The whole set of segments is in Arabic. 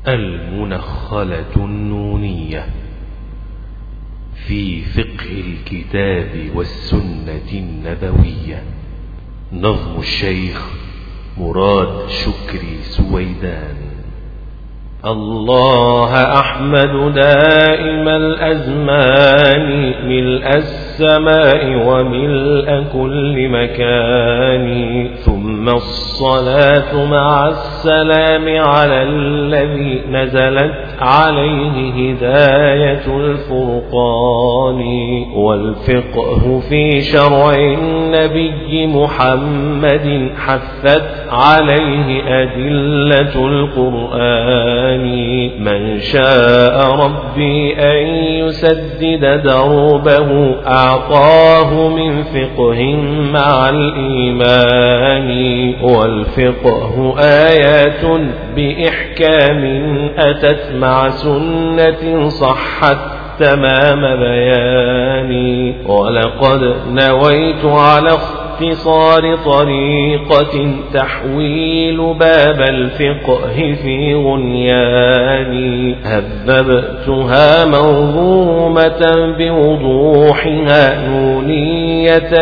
المنخلة النونية في فقه الكتاب والسنة النبوية. نظم الشيخ مراد شكري سويدان. الله أحمد دائم الأزمان، ملء السماء وملء كل مكان، ثم الصلاة مع السلام على الذي نزلت عليه هداية الفرقان، والفقه في شرع النبي محمد حثت عليه أدلة القرآن. من شاء ربي أن يسدد دربه أعطاه من فقه مع الإيمان، والفقه آيات بإحكام أتت مع سنة صحت تمام بياني. ولقد نويت على اختصار طريقة تحويل باب الفقه في غنياني، هذبتها منظومة بوضوحها نونية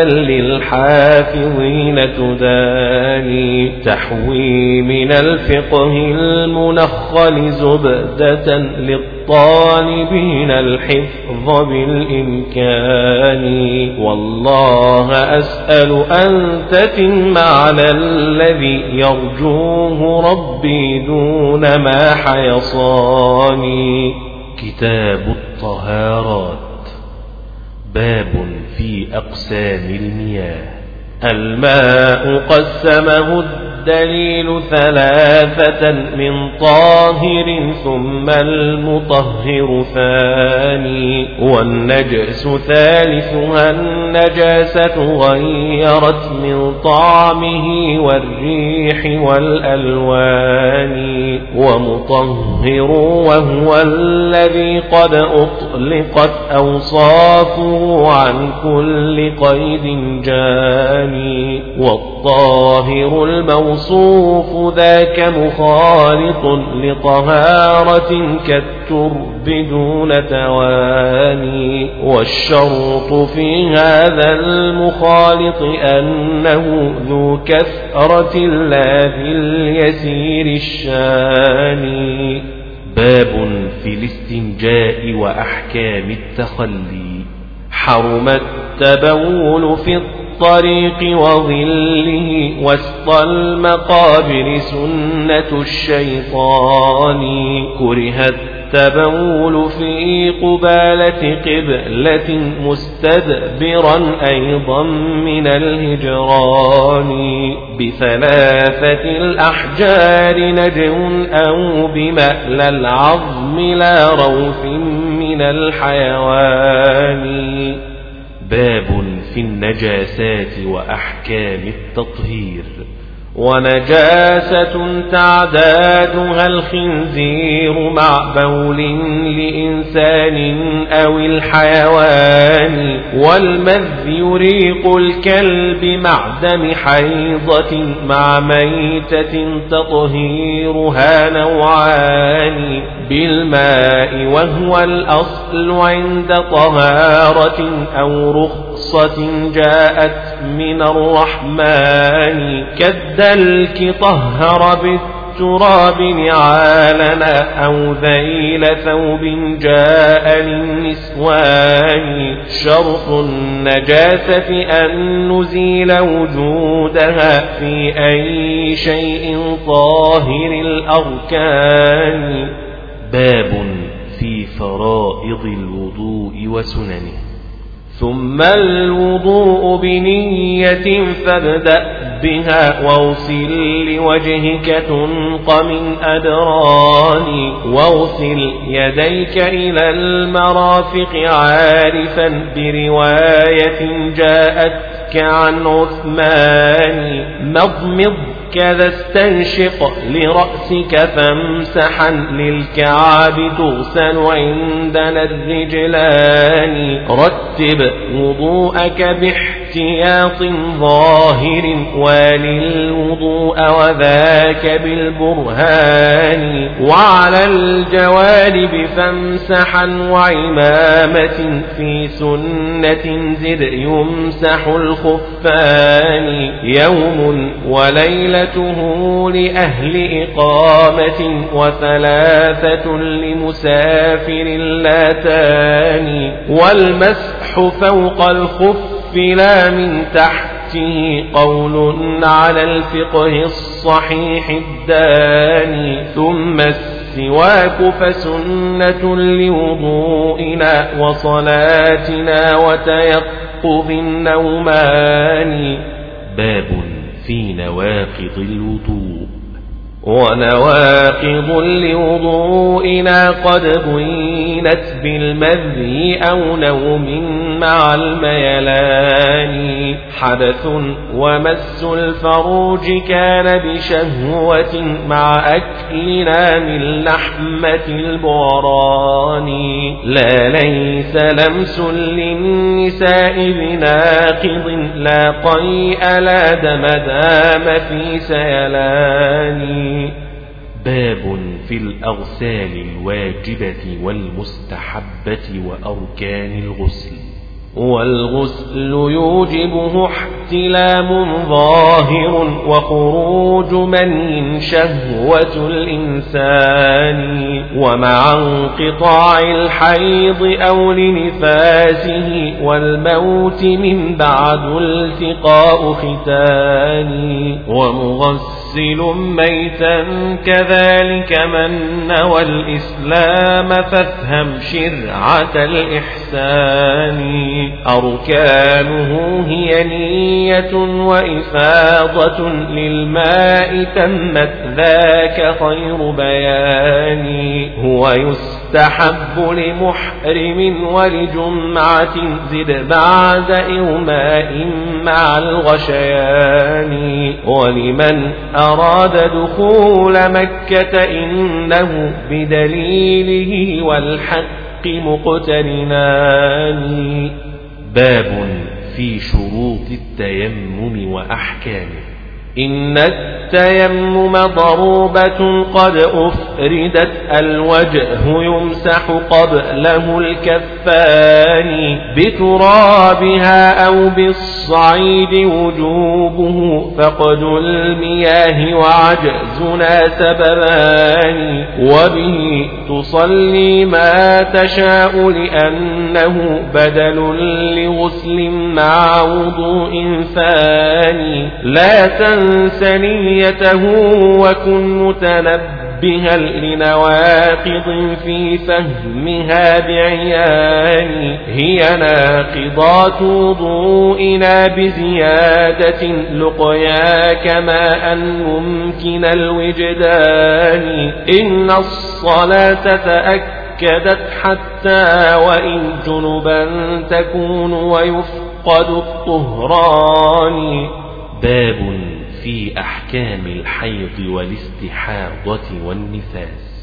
للحافظين تداني، تحوي من الفقه المنخل زبدة للطالبين الحفظ بالإمكان. والله أسأل أن تتم على الذي يرجوه ربي دون ما حيصاني. كتاب الطهارات. باب في أقسام المياه. الماء قسمه الدليل ثلاثة، من طاهر ثم المطهر ثاني، والنجس ثالثها النجاسة غيرت من طعمه والريح والألوان، ومطهر وهو الذي قد أطلقت أوصافه عن كل قيد جاني، والطاهر الموصوف ذاك مخالط لطهارة كالترب دون تواني. والشرط في هذا المخالط أنه ذو كثرة لا ذي اليسير الشاني. باب في الاستنجاء وأحكام التخلي. حرم التبول في الطريق وظله، وسط المقابر سنة الشيطان، كره التبول في قبالة قبلة مستدبرا أيضا من الهجران، بثلاثة الأحجار نجو أو بمألى العظم لا روث من الحيوان. باب في النجاسات وأحكام التطهير. ونجاسة تعدادها الخنزير مع بول لإنسان أو الحيوان، والمذي يريق الكلب مع دم حيضة مع ميتة تطهيرها نوعان، بالماء وهو الأصل عند طهارة أو رخصة جاءت من الرحمن، كالدلك طهر بالتراب نعالنا أو ذيل ثوب جاء للنسوان. شرط النجاسة أن نزيل وجودها في أي شيء طاهر الأركان. باب في فرائض الوضوء وسننه. ثم الوضوء بنية فابدأ بها، واغسل لوجهك تنق من أدران، واغسل يديك إلى المرافق عارفا برواية جاءتك عن عثمان. مضمض كذا استنشق لرأسك فامسحا، للكعب تغسل عندنا الرجلان. رتب وضوءك باحتمال باحتياط ظاهر وللوضوء وذاك بالبرهان وعلى الجوانب فامسحا وعمامة في سنة زد يمسح الخفان يوم وليلته لأهل إقامة وثلاثة لمسافر اللاتان والمسح فوق الخف لا من تحته قول على الفقه الصحيح الداني ثم السواك فسنة لوضوئنا وصلاتنا وتيقظ النومان. باب في نواقض الوضوء. ونواقض لوضوئنا قد بينت بالمذي أو نوم مع الميلان حدث ومس الفروج كان بشهوة مع أكلنا من لحمة البوران لا ليس لمس للنساء بناقض لا قيء لا دم دام في سيلان. باب في الأغسال الواجبة والمستحبة وأركان الغسل. والغسل يوجبه احتلام ظاهر وخروج من شهوة الإنسان ومع انقطاع الحيض أو لنفاسه والموت من بعد التقاء ختان ومغسل ميتا كذلك من نوى الإسلام فافهم شرعة الإحسان أركانه هي نية وإفاضة للماء تمت ذاك خير بيان هو يستحب لمحرم ولجمعة زد بعد إغماء مع الغشيان ولمن أراد دخول مكة إنه بدليله والحق مقترنان. باب في شروط التيمم وأحكامه. إن التيمم ضروبة قد أفردت الوجه يمسح قبله الكفان بترابها أو بالصعيد وجوبه فقد المياه وعجزنا سببان وبه تصلي ما تشاء لأنه بدل لغسل مع وضوء ثاني لا تنس نيته وكن متنبها لنواقض في فهمها بعيان هي ناقضات وضوئنا بزيادة لقيا كما أن ممكن الوجدان إن الصلاة تأكدت حتى وإن جنبا تكون ويفقد الطهران. باب في أحكام الحيض والاستحاضة والنفاس.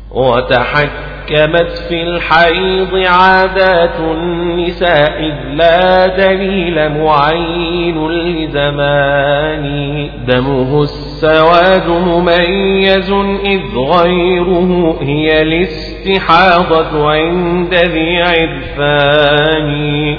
وتحكمت في الحيض عادات النساء إذ لا دليل معين لزمان دمه السواد مميز إذ غيره هي الاستحاضة عند ذي عرفان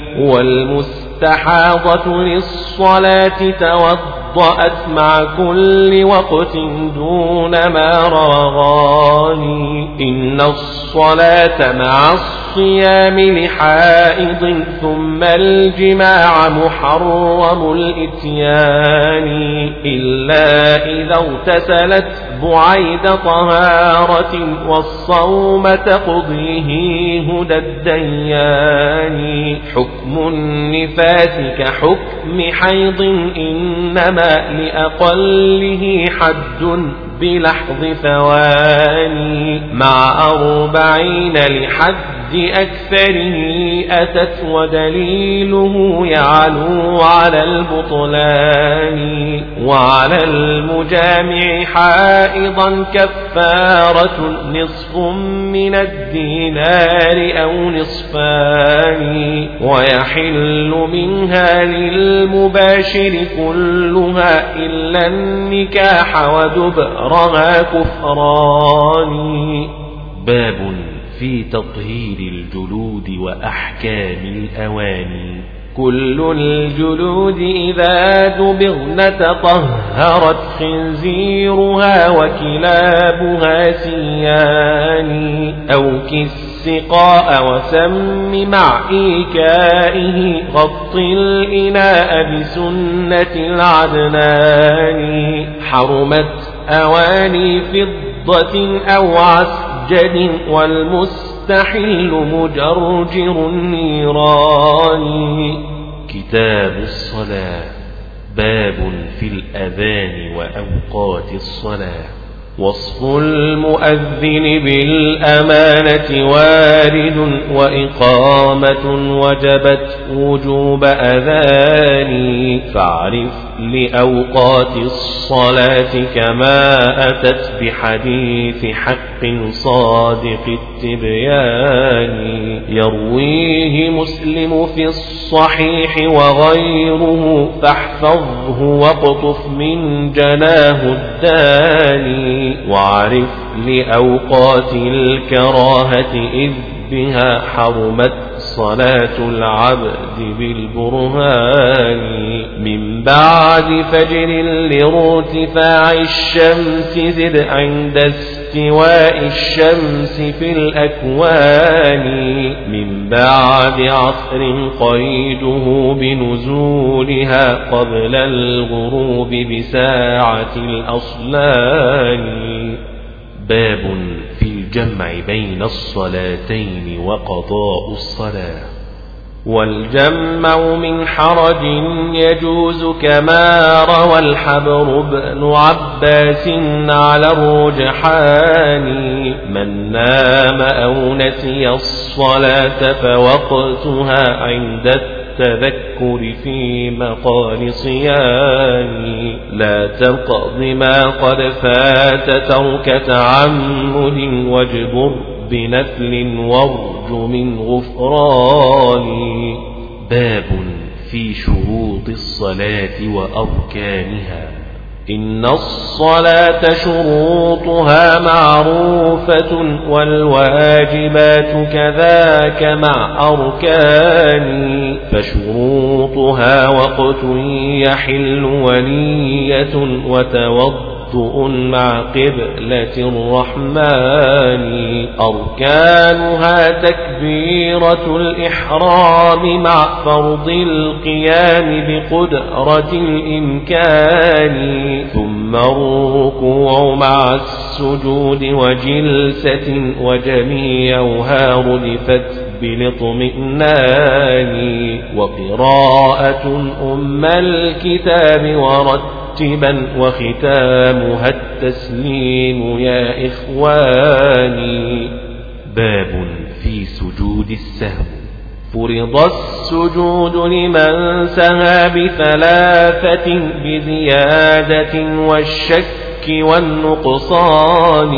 والمستحاضة للصلاة توضأت مع كل وقت دون ما روغان إن الصلاة مع الصيام لحائض ثم الجماع محرم الإتيان إلا إذا اغتسلت بعيد طهارة والصوم تقضيه هدى الديان حكم النفاس كحكم حيض إنما لأقله حد بلحظ ثواني مع 40 لحد أكثره أتت ودليله يعلو على البطلان وعلى المجامع حائضا كفارة نصف من الدينار أو نصفان ويحل منها للمباشر كلها إلا النكاح ودبرها كفران. باب في تطهير الجلود وأحكام الأواني. كل الجلود إذا دبغن تطهرت خنزيرها وكلابها سيان أو كالسقاء وسم مع إيكائه غط الإناء بسنة العدنان. حرمت أواني فضة أو عسجد والمستحل مجرجر النيران. كتاب الصلاة. باب في الأذان وأوقات الصلاة. وصف المؤذن بالأمانة وارد وإقامة وجبت وجوب أذان. فاعرف لأوقات الصلاة كما أتت بحديث حق صادق التبيان. يرويه مسلم في الصحيح وغيره فاحفظه واقطف من جناه الداني. واعرف لأوقات الكراهة إذ بها حرمت صلاة العبد بالبرهان. من بعد فجر لارتفاع الشمس زد عند استواء الشمس في الأكوان. من بعد عصر قيده بنزولها قبل الغروب بساعة الأصلان. باب في الجمع بين الصلاتين وقضاء الصلاة. والجمع من حرج يجوز كما روى الحبر بن عباس على الرجحان. من نام أو نسي الصلاة فوقتها عند التذكر في مقال صيام. لا تقض ما قد فات ترك تعمد واجبر بنفل وارج من غفران. باب في شروط الصلاة وأركانها. إن الصلاة شروطها معروفة والواجبات كذاك مع أركان. فشروطها وقت يحل ونية وتوضؤ مع قبلة الرحمن. أركانها تكبيرة الإحرام مع فرض القيام بقدرة الإمكان. ثم الركوع مع السجود وجلسة وجميعها ردفت بالاطمئنان. وقراءة أم الكتاب ورتبا وختامها التسليم يا إخواني. باب في سجود السهو. فرض السجود لمن سهى بثلاثة بزيادة والشك والنقصان.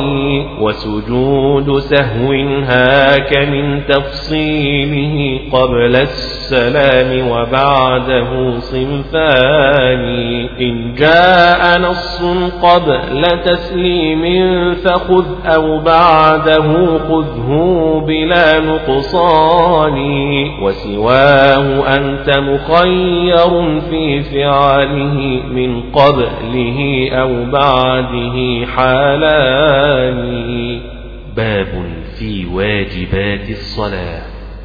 وسجود سهو هاك من تفصيله قبل السلام وبعده صنفان. إن جاء نص قبل تسليم فخذ أو بعده خذه بلا نقصان. وسواه أنت مخير في فعله من قبله أو بعده حالان. باب في واجبات الصلاة.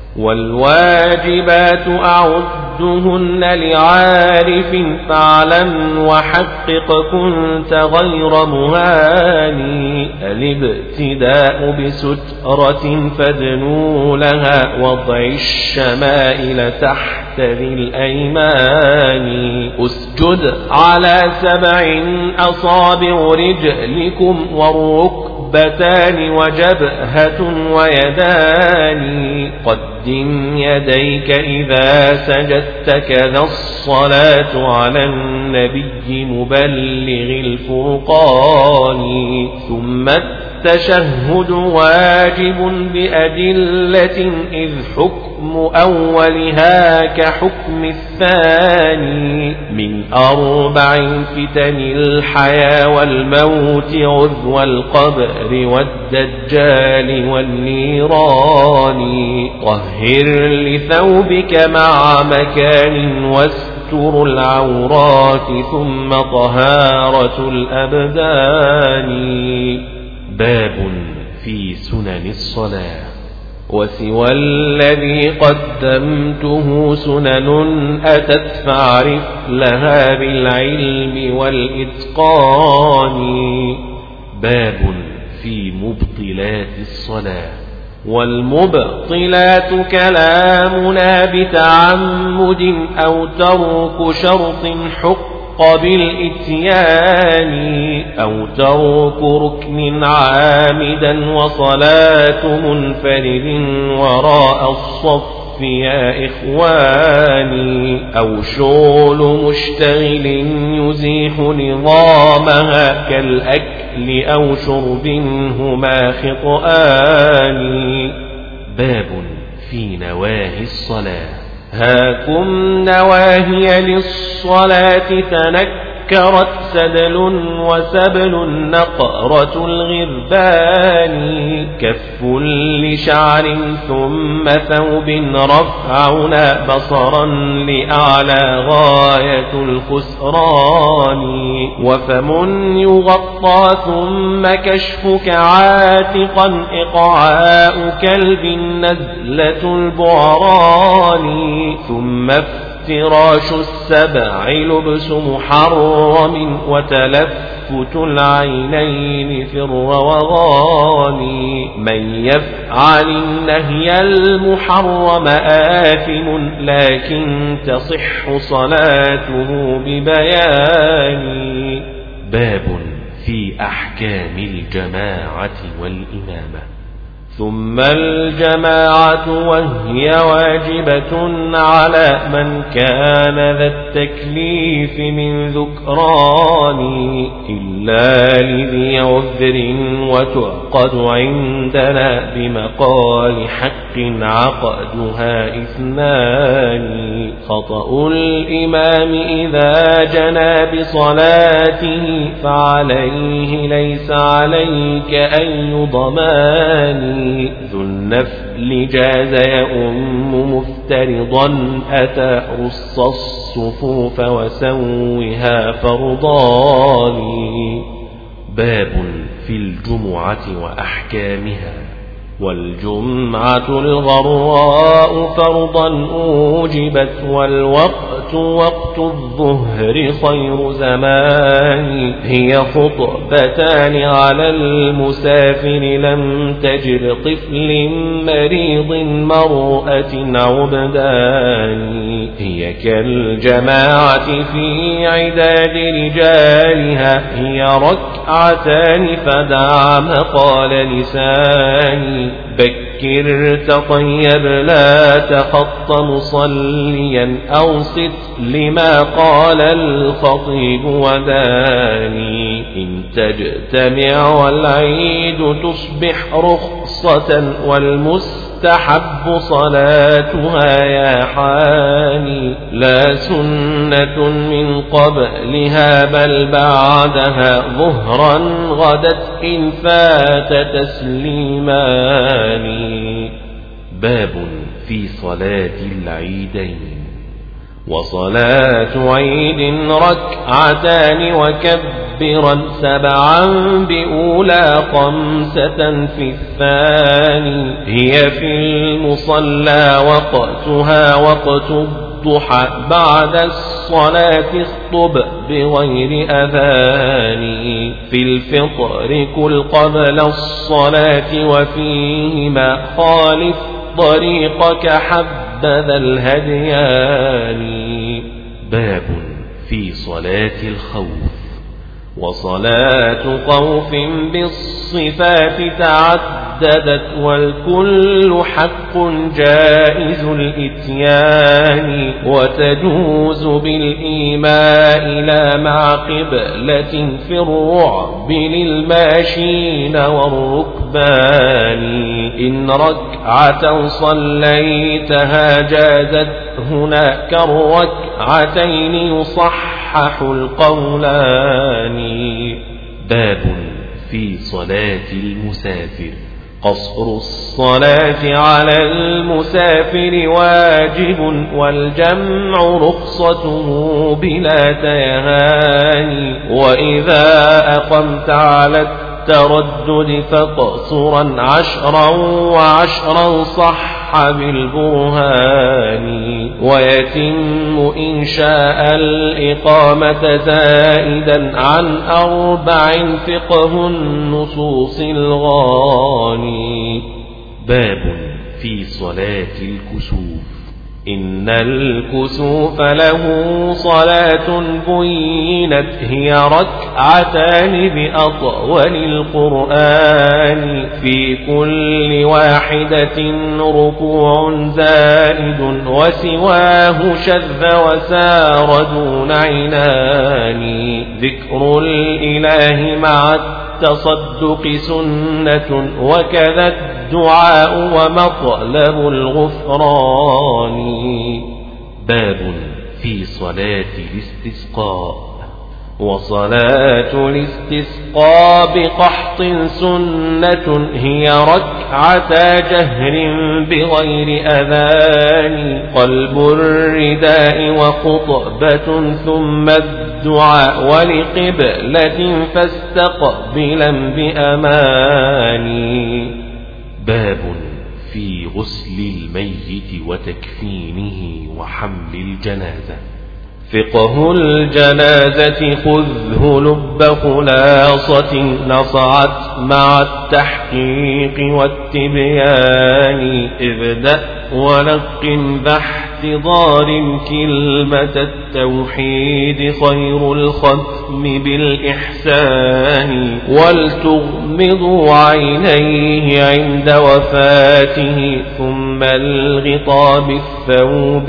والواجبات أعدهن لعارف فاعلم وحقق كنت غير مهاني. الابتداء بسترة فادنوا لها وضع الشمائل تحت ذي الأيمان. أسجد على 7 أصابع رجلكم والركب ركبتان وجبهة ويدان قدم يديك إذا سجدت كذا الصلاة على النبي مبلغ الفرقان ثم التشهد واجب بأدلة إذ حكم أولها كحكم الثاني من 4 فتن الحياة والموت عذو القبر والدجال والنيران طهر لثوبك مع مكان واستر العورات ثم طهارة الأبدان. باب في سنن الصلاة. وسوى الذي قدمته سنن أتت فاعرف لها بالعلم والإتقان. باب في مبطلات الصلاة. والمبطلات كلامنا بتعمد أو ترك شرط حق بالإتيان أو ترك ركن عامدا وصلاة منفرد وراء الصف يا إخواني أو شغل مشتغل يزيح نظامها كالأكل أو شرب هما خطآن. باب في نواهي الصلاة. هاكم نواهي للصلاة تنكرت سدل وسبل نقرة الغربان كف لشعر ثم ثوب رفعنا بصرا لأعلى غاية الخسران وفم يغطى ثم كشفك عاتقا إقعاء كلب نزلة البعران ثم افتراش السبع لبس محرم وتلفت العينين في الروغان. من يفعل النهي المحرم آثم لكن تصح صلاته ببيان. باب في أحكام الجماعة والإمامة. ثم الجماعة وهي واجبة على من كان ذا التكليف من ذكران إلا لذي عذر وتعقد عندنا بمقال حق عقدها 2. خطأ الإمام إذا جنى بصلاته فعليه ليس عليك أي ضمان. ذو النفل جاز يؤم مفترضا أتى رص الصفوف وسوها فرضان. باب في الجمعة وأحكامها. والجمعة الغراء فرضا أوجبت والوقت وقت الظهر خير زمان هي خطبتان على المسافر لم تجر طفل مريض مرأة عبدان هي كالجماعة في عداد رجالها هي ركعتان فدع مقال لساني بكر تطيب لا تخط مصليا أوصت لما قال الخطيب وداني إن تجتمع والعيد تصبح رخصة والمستحب صلاتها يا حاني لا سنة من قبلها بل بعدها ظهرا غدت إن فات تسليمان. باب في صلاة العيدين. وصلاة عيد ركعتان وكبرا 7 بأولى 5 في الثاني هي في المصلى وقتها وقت الضحى بعد الصلاة اخطب بغير أذان في الفطر كل قبل الصلاة وفيهما خالف طريقك حبذا الهديان. باب في صلاة الخوف. وصلاة خوف بالصفات تعددت والكل حق جائز الإتيان وتجوز بالإيماء لا مع قبلة في الرعب للماشين والركبان إن ركعة صليتها جازت هناك الركعتين يصحح القولان. باب في صلاة المسافر. قصر الصلاة على المسافر واجب والجمع رخصته بلا تيهان وإذا أقمت على التردد فقصرا 10 و10 صح بالبرهان ويتم إن شاء الإقامة زائدا عن 4 فقه النصوص الغاني. باب في صلاة الكسوف. إن الكسوف له صلاة بينت هي ركعتان بأطول القرآن في كل واحدة ركوع زائد وسواه شذ وسار دون عنان ذكر الإله مع التصدق سنة وكذا الدعاء ومطلب الغفران. باب في صلاة الاستسقاء. وصلاة الاستسقاء بقحط سنة هي ركعتا جهر بغير أذان قلب الرداء وخطبة ثم الدعاء ولقبلة فاستقبلا بأمان. باب في غسل الميت وتكفينه وحمل الجنازة. فقه الجنازة خذه لب خلاصة نصعت مع التحقيق والتبيان ابدأ ولقن باحتضار كلمة التوحيد خير الختم بالإحسان ولتغمض عينيه عند وفاته ثم الغطاء بالثوب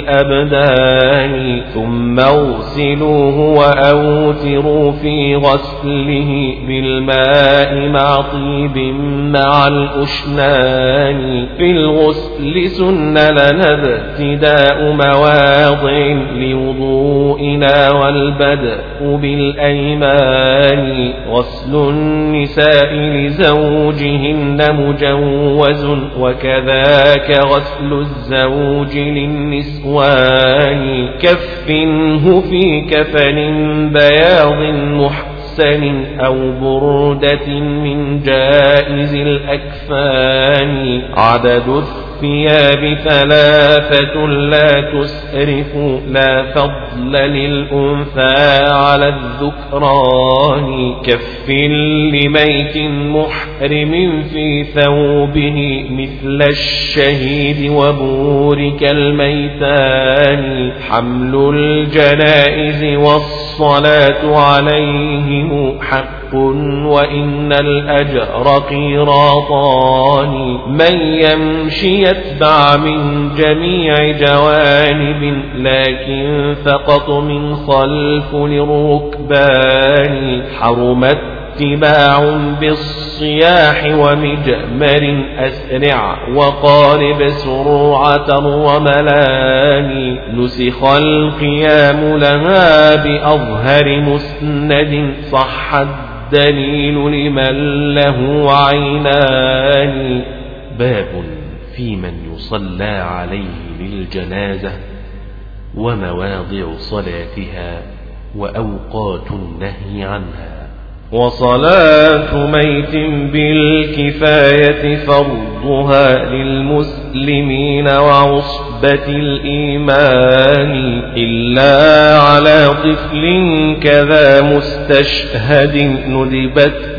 للأبدان ثم اغسلوه وأوتروا في غسله بالماء مع طيب مع الأشنان. في الغسل سن لنا ابتداء مواضع لوضوئنا والبدء بالأيمان غسل النساء لزوجهن مجوز وكذاك غسل الزوج للنسوان كفنه في كفن بياض محسن أو بردة من جائز الأكفان عدد الثياب 3 لا تسرف لا فضل للأنثى على الذكران كف لميت محرم في ثوبه مثل الشهيد وبورك الميتان حمل الجنائز والصلاة عليهم حق وإن الأجر قيراطان من يمشي يتبع من جميع جوانب لكن فقط من خلف للركبان حرم اتباع بالصياح ومجمر أسرع وقارب سرعة وملان نسخ القيام لها بأظهر مسند صح الدليل لمن له عينان. باب في من يصلى عليه للجنازة ومواضع صلاتها وأوقات النهي عنها. وصلاة ميت بالكفاية فرضها للمسلمين وعصبة الإيمان إلا على طفل كذا مستشهد ندبت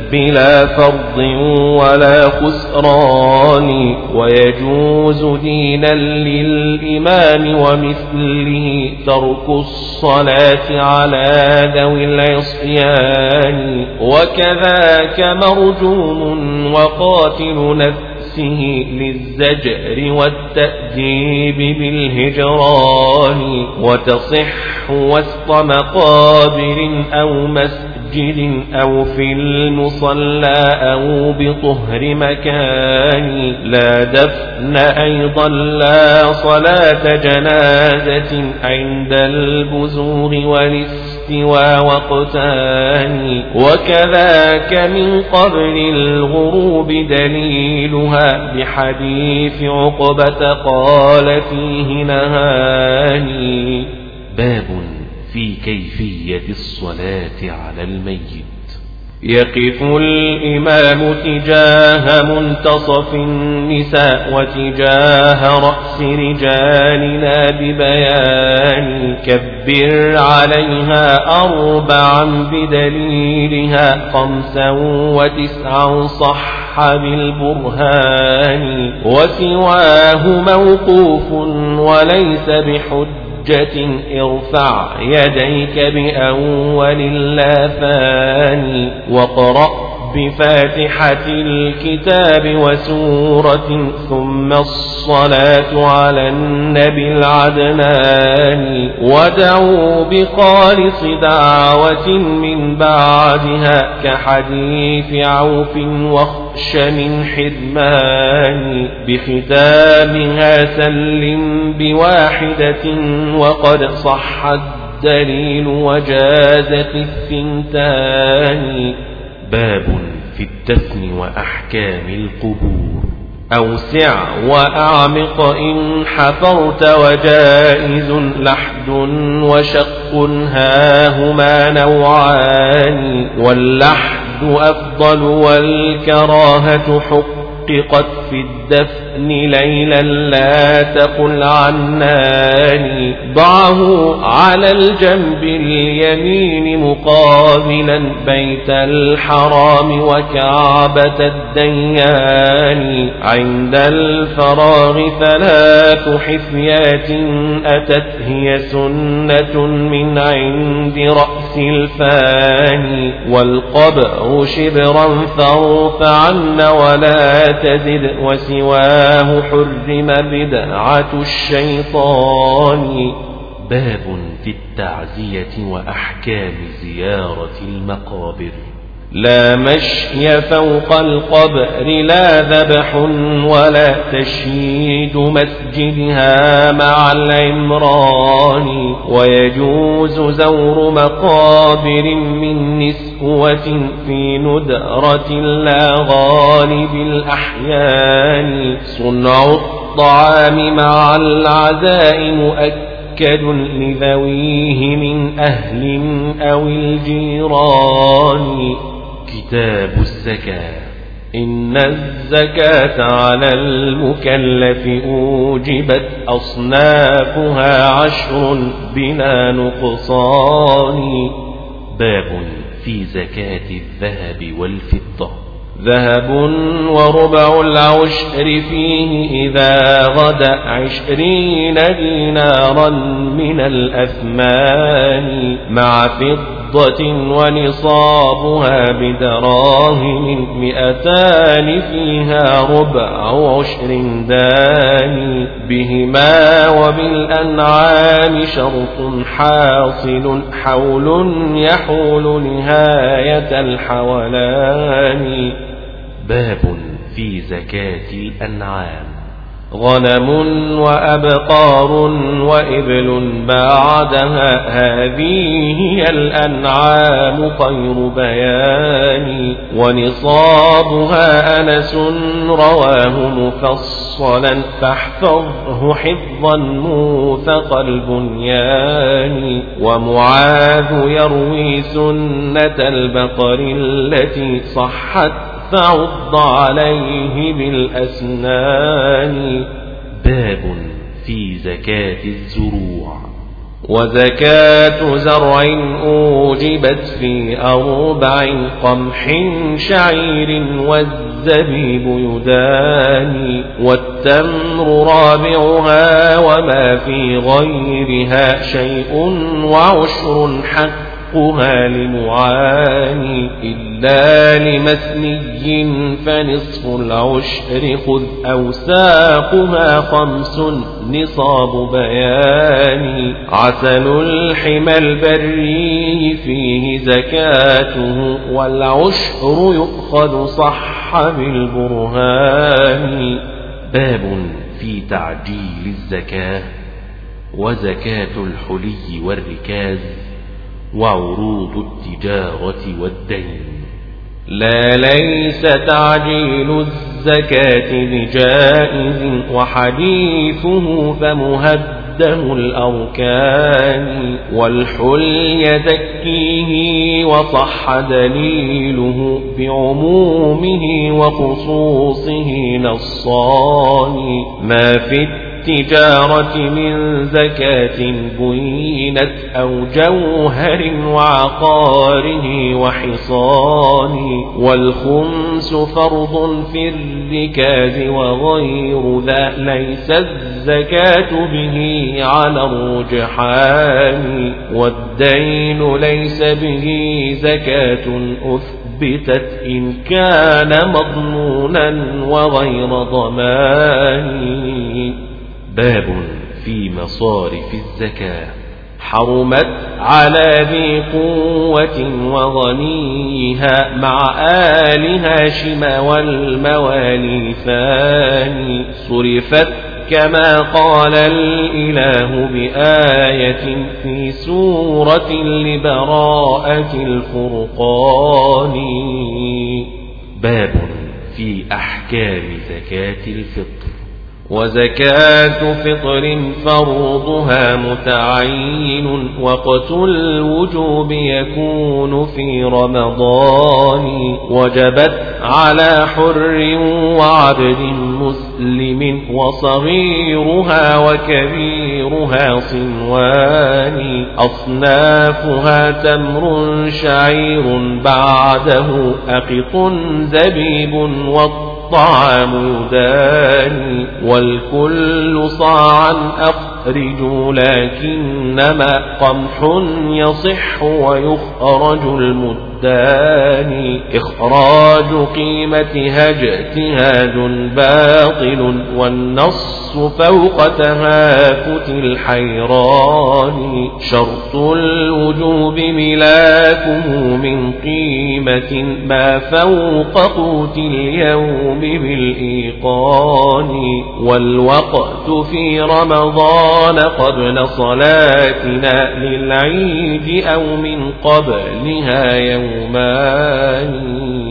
بلا فرض ولا خسران ويجوز دينا للإمام ومثله ترك الصلاة على ذوي العصيان وكذاك مرجوم وقاتل نفسه للزجر والتأديب بالهجران وتصح وسط مقابر أو مسجد أو في المصلى أو بطهر مكان لا دفن أيضا لا صلاة جنازة عند البزوغ والاستواء وقتان وكذاك من قبل الغروب دليلها بحديث عقبة قال فيه نهاني. باب في كيفية الصلاة على الميت. يقف الإمام تجاه منتصف النساء وتجاه رأس رجالنا ببيان كبر عليها 4 بدليلها 5 و9 صح بالبرهان وسواه موقوف وليس بحجة ارفع يديك بأول اللافان واقرأ بفاتحة الكتاب وسورة ثم الصلاة على النبي العدنان ودعوا بخالص دعوة من بعدها كحديث عوف واخش من حرمان بختامها سلم بواحدة وقد صح الدليل وجازت 2. باب في الدفن وأحكام القبور. أوسع وأعمق إن حفرت وجائز لحد وشق هاهما نوعان واللحد أفضل والكراهة حققت في الدفن ليلا لا تقل عنان ضعه على الجنب اليمين مقابلا بيت الحرام وكعبة الديان عند الفراغ 3 حفيات أتت هي سنة من عند رأس الفاني والقبر شبرا فارفعن ولا تزد وسواه حرم بدعة الشيطان. باب في التعزية وأحكام زيارة المقابر. لا مشي فوق القبر لا ذبح ولا تشييد مسجدها مع العمران ويجوز زور مقابر من نسوة في ندرة لا غالب الأحيان صنع الطعام مع العزاء مؤكد لذويه من أهل أو الجيران. كتاب الزكاة. إن الزكاة على المكلف أوجبت أصنافها 10 بلا نقصان. باب في زكاة الذهب والفضة. ذهب وربع العشر فيه إذا غدا 20 دينارا من الأثمان مع فضة ونصابها بدراهم 200 فيها ربع 20 داني بهما وبالأنعام شرط حاصل حول يحول نهاية الحولان. باب في زكاة الأنعام. غنم وأبقار وإبل بعدها هذه هي الأنعام خير بيان ونصابها أنس رواه مفصلا فاحفظه حفظا موثق البنيان ومعاذ يروي سنة البقر التي صحت فعض عليه بالأسنان. باب في زكاة الزروع. وزكاة زرع أوجبت في 4 قمح شعير والزبيب يداني والتمر رابعها وما في غيرها شيء وعشر حقها لمعاني إلا لمثني فنصف العشر خذ أوساقها 5 نصاب بيان عسل الحمى البري فيه زكاته والعشر يؤخذ صح بالبرهان. باب في تعجيل الزكاة وزكاة الحلي والركاز وعروض التجارة والدين. لا ليس تعجيل الزكاة بجائز وحديثه فمهدم الأركان والحلي يزكيه وصح دليله بعمومه وخصوصه نصان ما في التجارة من زكاة بينت أو جوهر وعقاره وحصان والخمس فرض في الركاز وغير ذا ليس الزكاة به على الرجحان والدين ليس به زكاة أثبتت إن كان مضمونا وغير ضمان. باب في مصارف الزكاة. حرمت على ذي قوة وغنيها مع آل هاشم والموالي ثاني صرفت كما قال الإله بآية في سورة لبراءة الفرقان. باب في أحكام زكاة الفطر. وزكاة فطر فرضها متعين وقت الوجوب يكون في رمضان وجبت على حر وعبد مسلم وصغيرها وكبيرها صنوان أصنافها تمر شعير بعده أقط زبيب والطعام يداني والكل صاعا أخرج لكنما قمح يصح ويخرج المدان إخراج قيمتها اجتهاد باطل والنص فوق تهافت الحيران شرط الوجوب ملاكه من قيمة ما فوق قوت اليوم بالإيقان والوقت في رمضان قبل صلاتنا للعيد أو من قبلها يومان.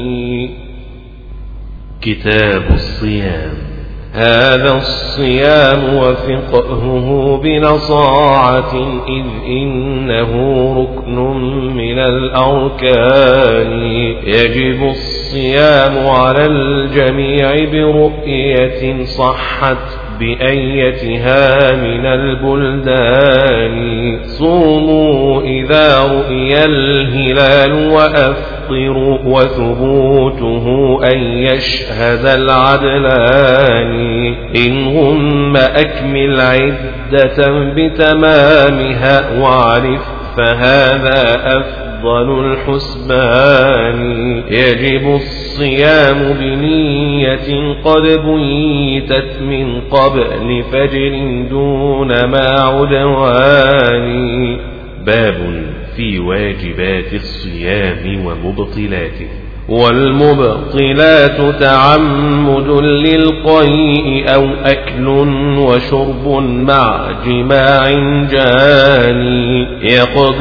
كتاب الصيام. هذا الصيام وفقهه بنصاعة إذ إنه ركن من الأركان يجب الصيام على الجميع برؤية صحت بأيتها من البلدان صوموا إذا رؤي الهلال وأفطروا وثبوته أن يشهد العدلان إن هم أكمل عدة بتمامها واعرف فهذا أفضل الحسبان يجب الصيام بنية قد بيتت من قبل فجر دون ما عدوان. باب في واجبات الصيام ومبطلاته. والمبطلات تعمد للقيء أو أكل وشرب مع جماع جاني يقضي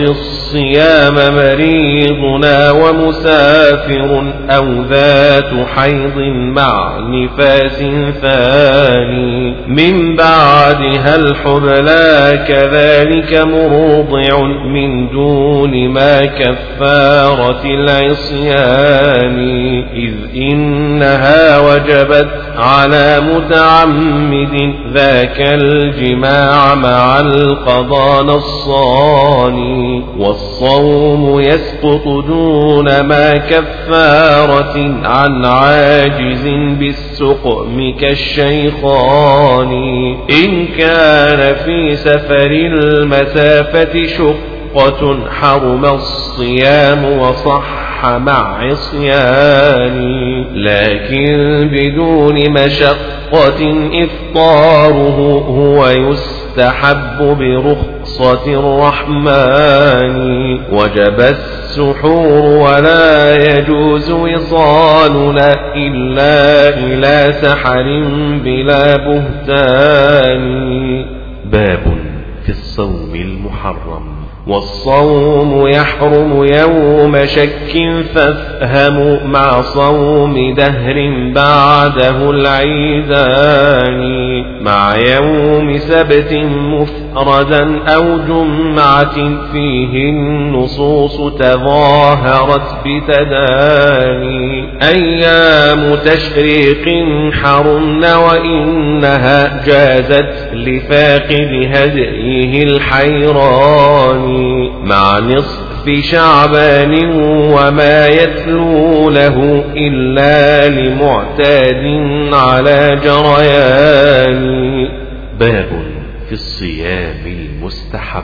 الصيام مريضنا ومسافر أو ذات حيض مع نفاس ثاني من بعدها الحبلى كذلك مرضع من دون ما كفارة العصيان إذ إنها وجبت على متعمد ذاك الجماع مع القضاء نصان والصوم يسقط دون ما كفارة عن عاجز بالسقم كالشيخان إن كان في سفر المسافة شقة حرم الصيام وصح مع عصيان لكن بدون مشقة إفطاره هو يستحب برخصة الرحمن وجب السحور ولا يجوز وصالنا إلا إلى سحر بلا بهتان. باب في الصوم المحرم. والصوم يحرم يوم شك فافهموا مع صوم دهر بعده العيدان مع يوم سبت مفردا أو جمعة فيه النصوص تظاهرت بتداني أيام تشريق حرمن وإنها جازت لفاقد هديه الحيران مع نصف شعبان وما يتلو له إلا لمعتاد على جريان. باب في الصيام المستحب.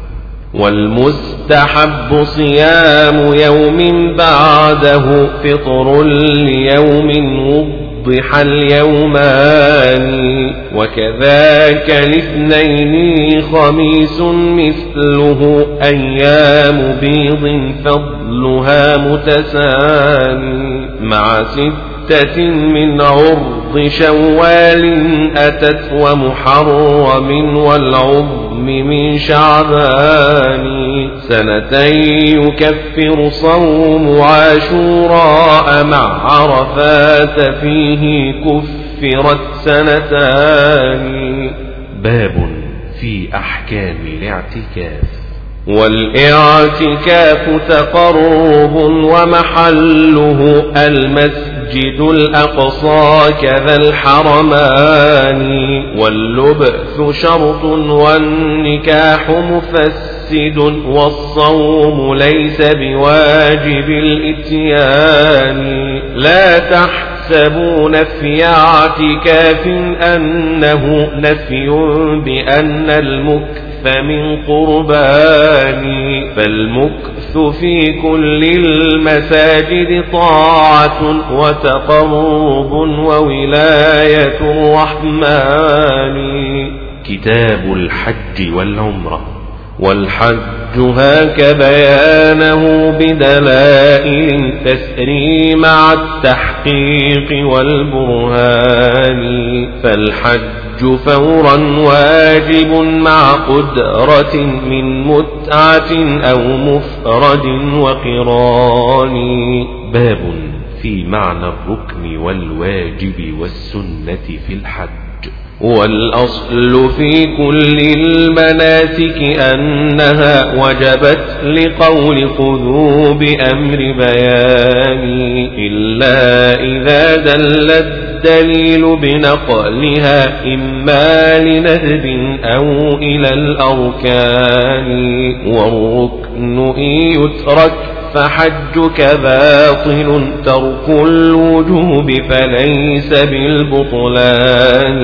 والمستحب صيام يوم بعده فطر ليوم وضح اليومان وكذاك الاثنين خميس مثله أيام بيض فضلها متساني مع 6 من عرض شوال أتت ومحرم والعظم من شعبان 2 يكفر صوم عاشوراء مع عرفات فيه كفرت 2. باب في أحكام الاعتكاف. والاعتكاف تقرب ومحله المسجد الأقصى كذا الحرمان واللبث شرط والنكاح مفسد والصوم ليس بواجب الإتيان لا تحسبوا نفي اعتكاف أنه نفي بأن المكث من قربان فالمكث في كل المساجد طاعة وتقرب وولاية الرحمن. كتاب الحج والعمرة. والحج هاك بيانه بدلائل تسري مع التحقيق والبرهان فالحج فورا واجب مع قدرة من متعة أو مفرد وقران. باب في معنى الركن والواجب والسنة في الحج. والأصل في كل المناسك أنها وجبت لقول خذوا بأمر بيان إلا إذا دل الدليل بنقلها إما لندب أو إلى الأركان والركن إن يترك فحجك باطل ترك الوجوب فليس بالبطلان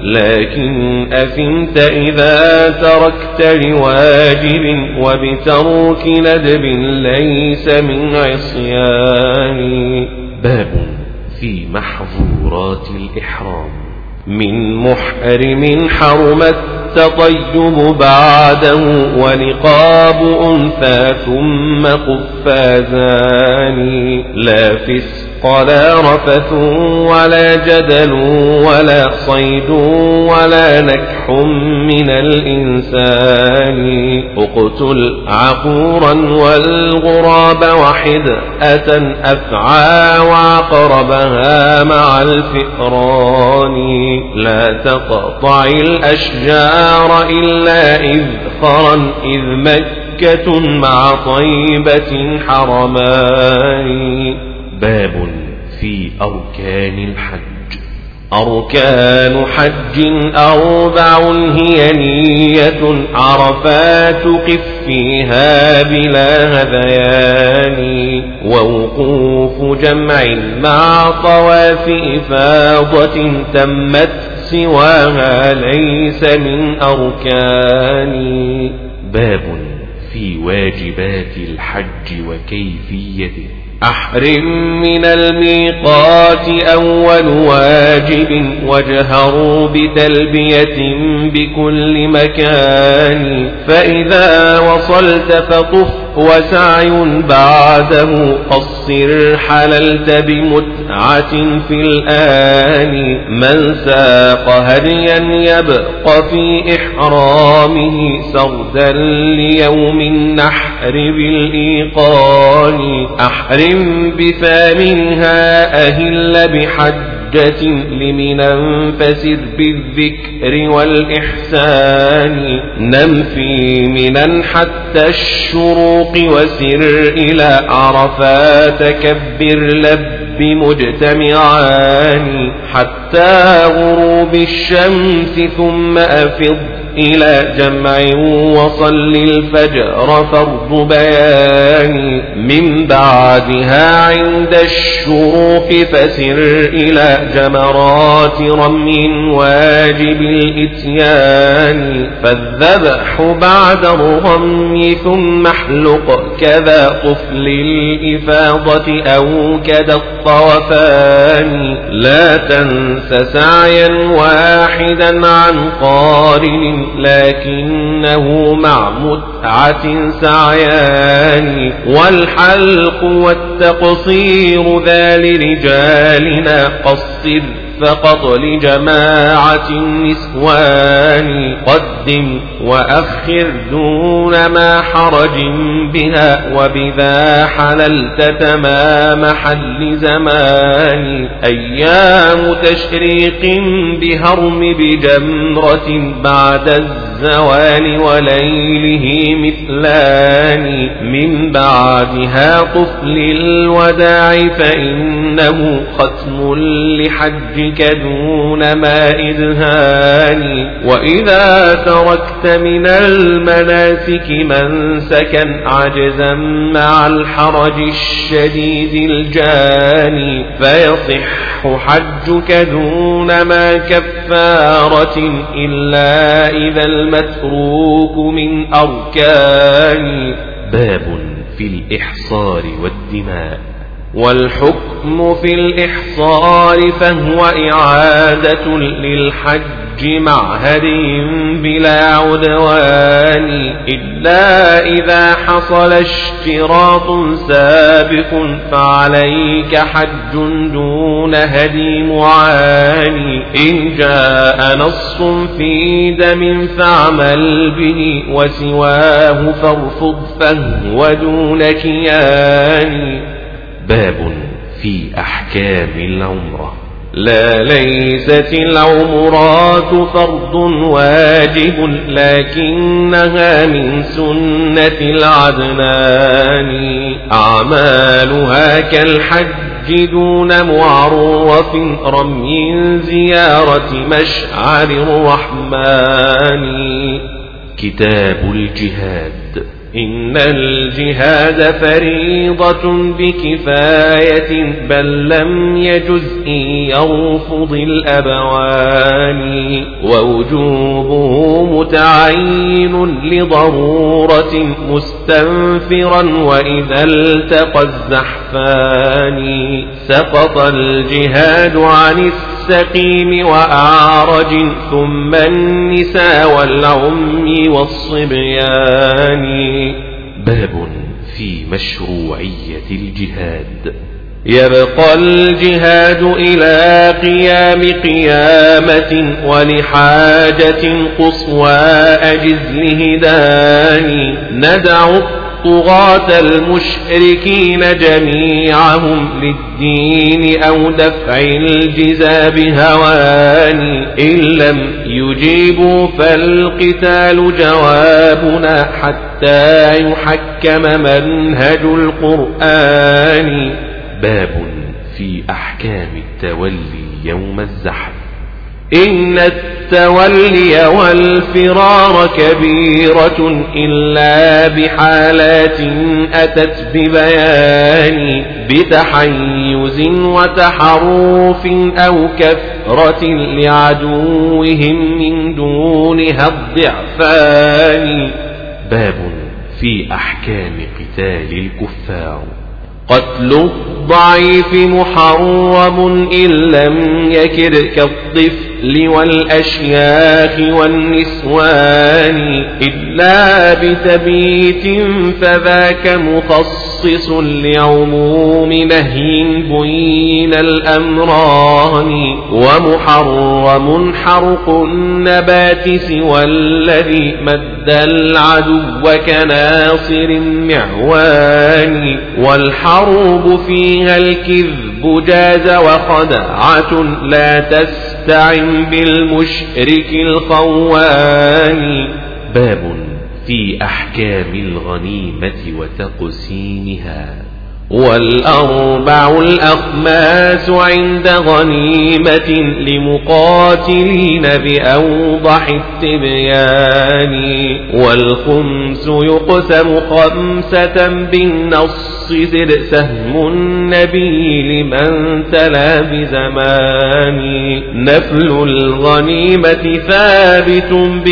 لكن أثمت إذا تركت لواجب وبترك ندب ليس من عصيان. باب في محظورات الإحرام. من محرم حرم التطيب بعده ونقاب أنثى ثم قفازان لا فسق ولا رفث ولا جدل ولا صيد ولا نكح من الإنسان اقتل عقورا والغراب وحدأة أفعى وعقربها مع الفئران لا تقطع الأشجار إلا إذخرا إذ مكة مع طيبة حرمان. باب في أركان الحج. أركان حج 4 هي نية عرفات قف فيها بلا هذيان ووقوف جمع مع طواف إفاضة تمت سواها ليس من أركان. باب في واجبات الحج وكيفيته. أحرم من الميقات أول واجب واجهروا بتلبية بكل مكان فإذا وصلت فطف وسعي بعده قصر حللت بمتعة في الآن. من ساق هديا يبقى في إحرامه سردا ليوم النحر بالإيقان. أحرم بثامنها أهل بحجة لمنا فسر بالذكر والإحسان. نم في منا حتى الشروق وسر إلى عرفات كبر لب مجتمعان حتى غروب الشمس ثم أفض إلى جمع وصل الفجر فرض بيان. من بعدها عند الشروق فسر إلى جمرات رمي واجب الإتيان. فالذبح بعد الرمي ثم احلق كذا طفل الإفاضة أو كذا الطوفان. لا تنس سعيا واحدا عن قارن لكنه مع متعة سعيان. والحلق والتقصير ذا لرجالنا قصر فقط لجماعة النسوان. قدم وأخر دون ما حرج بها وبذا حللت تمام حل زمان. أيام تشريق بهرم بجمرة بعد الزوال وليله مثلان. من بعدها طفل الوداع فإنه ختم لحج دون ما إذهان. وإذا تركت من المناسك منسكا عجزا مع الحرج الشديد الجاني فيصح حجك دون ما كفارة إلا إذا المتروك من أركان. باب في الإحصار والدماء. والحكم في الإحصار فهو إعادة للحج مع هدي بلا عدوان إلا إذا حصل اشتراط سابق فعليك حج دون هدي معاني. إن جاء نص في دم فاعمل به وسواه فارفض فهو دون كيان. باب في أحكام العمرة. لا ليست العمرات فرض واجب لكنها من سنة العدنان. أعمالها كالحج دون معرف رمي زيارة مشعر الرحمن. كتاب الجهاد. إن الجهاد فريضة بكفاية بل لم يجز إن يرفض الأبوان. ووجوبه متعين لضرورة مستنفرا وإذا التقى الزحفان. سقط الجهاد عن السقيم وأعرج ثم النساء والعم والصبيان. باب في مشروعية الجهاد. يبقى الجهاد إلى قيام قيامة ولحاجة قصوى أجز لهداني ندع الطغاة المشركين جميعهم للدين أو دفع الجزا بهواني إن لم يجيبوا فالقتال جوابنا حتى يحكم منهج القرآن. باب في أحكام التولي يوم الزحف. إن التولي والفرار كبيرة إلا بحالات أتت ببيان بتحيز وتحرف أو كثرة لعدوهم من دونها الضعفان. باب في أحكام قتال الكفار. قتل الضعيف محرم إن لم يكر كالطفل والأشياخ والنسوان إلا بتبيت فذاك مخصص لعموم نهي بين الأمران. ومحرم حرق النبات سوى الذي مد العدو كناصر معوان. والحرب فيها الكذب جاز وخدعة لا تستعن بالمشرك الخوان. باب في أحكام الغنيمة وتقسيمها. والأربع الأخماس عند غنيمة لمقاتلين بأوضح التبيان. والخمس يقسم خمسة بالنص زر سهم النبي لمن تلا بزمان. نفل الغنيمة ثابت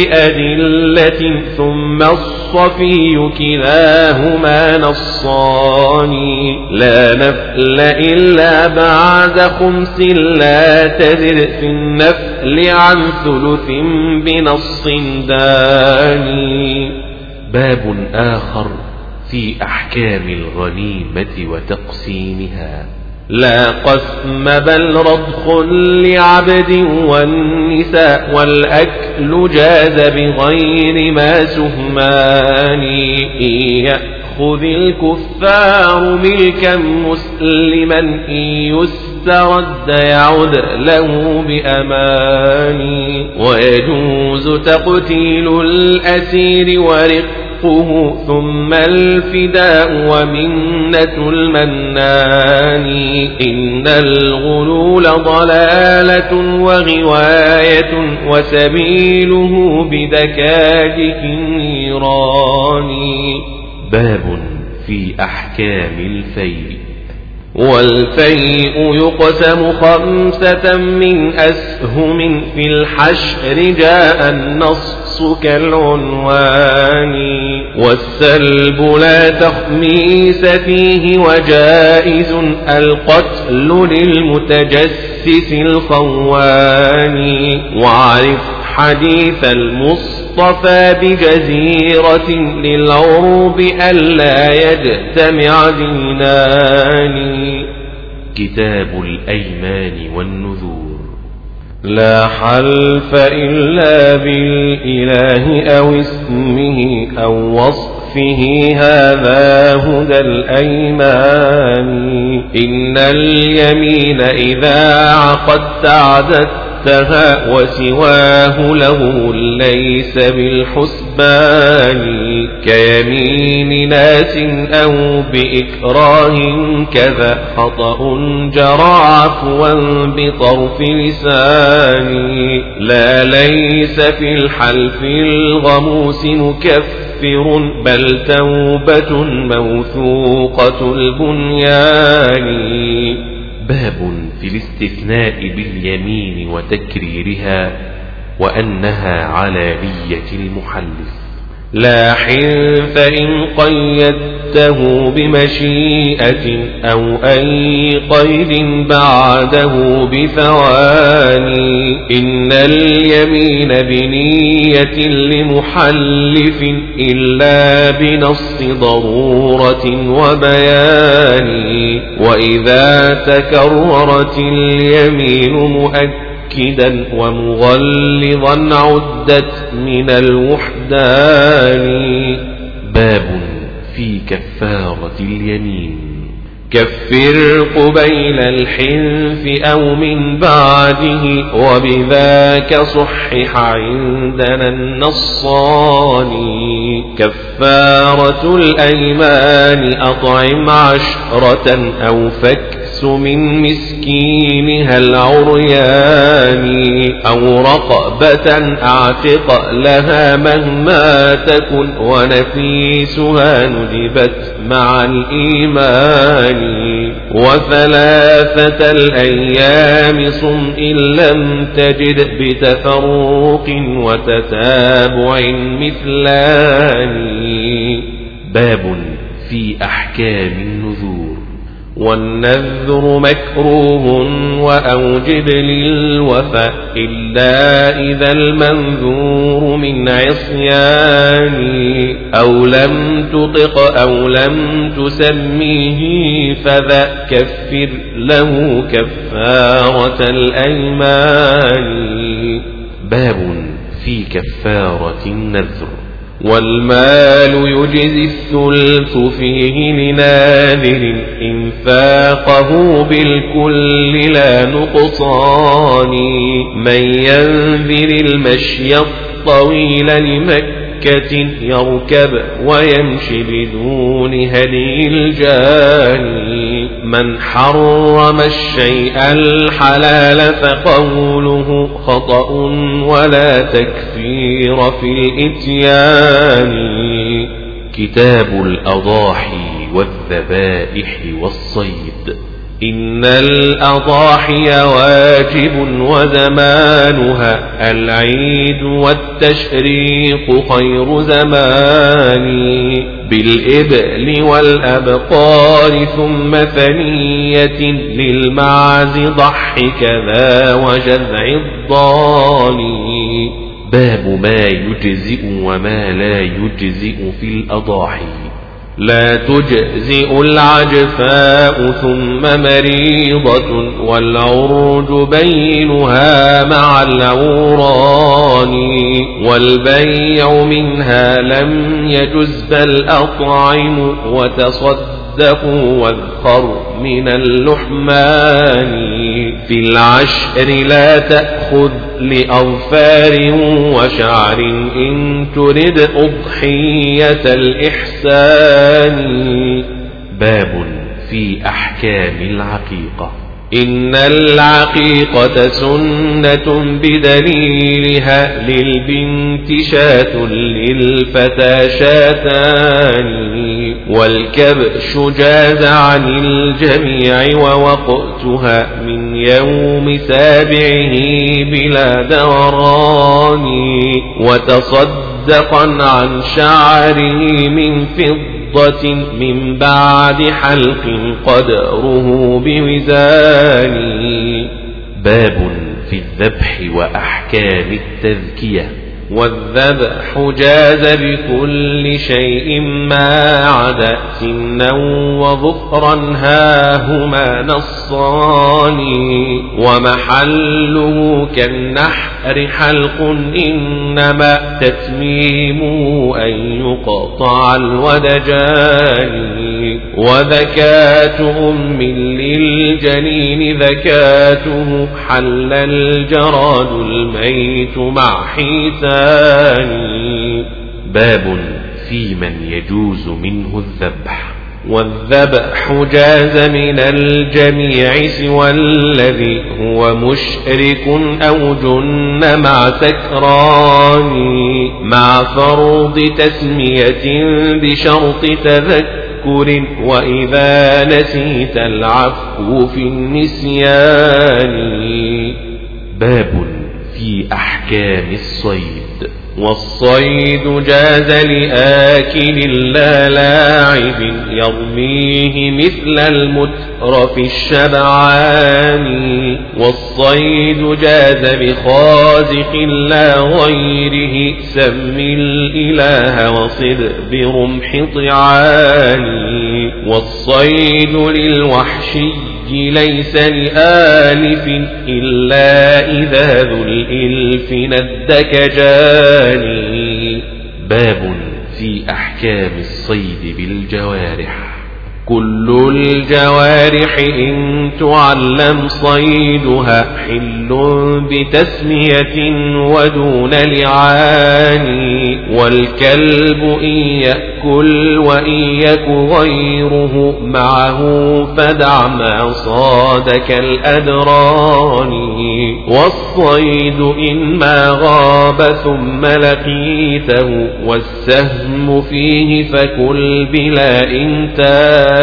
بأدلة ثم الصفي كلاهما نصان. لا نفل إلا بعد خمس لا تزر في النفل عن ثلث بنص داني. باب آخر في أحكام الغنيمة وتقسيمها. لا قسم بل رضخ لعبد والنساء والأكل جاز بغير ما سهمان. يأخذ الكفار ملكا مسلما إن يسترد يعد له بأمان. ويجوز تقتيل الأسير ورقه ثم الفداء ومنة المنان. إن الغلول ضلالة وغواية وسبيله بدكاكك النيران. باب في أحكام الفيء. والفيء يقسم خمسة من أسهم في الحشر جاء النص كالعنوان. والسلب لا تخميس فيه وجائز القتل للمتجسس الخوان. وعرف حديث المصطفى بجزيرة للعرب ألا يجتمع دينان. كتاب الأيمان والنذور. لا حلف إلا بالإله أو اسمه أو وصفه هذا هدى الأيمان. إن اليمين إذا عقدت عددتها وسواه له ليس بالحسبان. كيمين ناس أو بإكراه كذا خطأ جرى عفوا بطرف لسان. لا ليس في الحلف الغموس مكفر بل توبة موثوقة البنيان. باب في الاستثناء باليمين وتكريرها وأنها على نية المحلف. لاحن فإن قيدته بمشيئة أو أي قيد بعده بثواني. إن اليمين بنية نية لمحلف إلا بنص ضرورة وبيان. وإذا تكررت اليمين مؤكدا ومغلظا عدت من الوحدان. باب في كفارة اليمين. كفر قبيل الحنث أو من بعده وبذاك صحح عندنا النصان. كفارة الأيمان أطعم 10 أو فكس من مسكينها العريان أو رقبة أعتق لها مهما تكن ونفيسها ندبت مع الإيمان. وثلاثة الأيام صم إن لم تجد بتفرق وتتابع مثلان. باب في أحكام النذور. والنذر مكروه وأوجب للوفاء إلا إذا المنذور من عصيان أو لم تطق أو لم تسميه فذا كفر له كفارة الأيمان. باب في كفارة النذر. والمال يجزي الثلث فيه لناذر إنفاقه بالكل لا نقصان. من ينذر المشي الطويل لمكة يركب ويمشي بدون هدي الجاني. من حرم الشيء الحلال فقوله خطأ ولا تكفير في الإتيان. كتاب الأضاحي والذبائح والصيد. إن الأضاحي واجب وزمانها العيد والتشريق خير زمان. بالإبل والأبقار ثم ثنية للمعز ضح كذا وجذع الضان. باب ما يجزئ وما لا يجزئ في الأضاحي. لا تجزئ العجفاء ثم مريضة والعرج بينها مع العوران. والبيع منها لم يجز بل أطعم وتصدقوا واذخر من اللحمان. في العشر لا تأخذ لأظفار وشعر إن ترد أضحية الإحسان. باب في أحكام العقيقة. إن العقيقة سنة بدليلها للبنت شاة للفتى شاتان. والكبش جاز عن الجميع ووقتها من يوم سابعه بلا دوران. وتصدقا عن شعره من فضة من بعد حلق قدره بوزان. باب في الذبح وأحكام التذكية. والذبح جاز بكل شيء ما عدا سنا وظفرا هاهما نصان. ومحله كالنحر حلق إنما تتميمه أن يقطع الودجان. وذكاة أم للجنين ذكاته حل الجراد الميت مع حيتان. باب في من يجوز منه الذبح. والذبح جاز من الجميع سوى الذي هو مشرك أو جن مع سكران. مع فرض تسمية بشرط تذكر وإذا نسيت العفو في النسيان. باب في أحكام الصيد. والصيد جاز لآكل لا لاعب يرميه مثل المترف الشبعان. والصيد جاز بخازق لا غيره سم الإله وصد برمح طعان. والصيد للوحشي ليس لآلف إلا إذا ذو الإلف ندك جاني. باب في أحكام الصيد بالجوارح. كل الجوارح إن تعلم صيدها حل بتسمية ودون لعان. والكلب إن يأكل وإن يك غيره معه فدع ما صادك الأدران. والصيد إن ما غاب ثم لقيته والسهم فيه فكل بلا إنتان.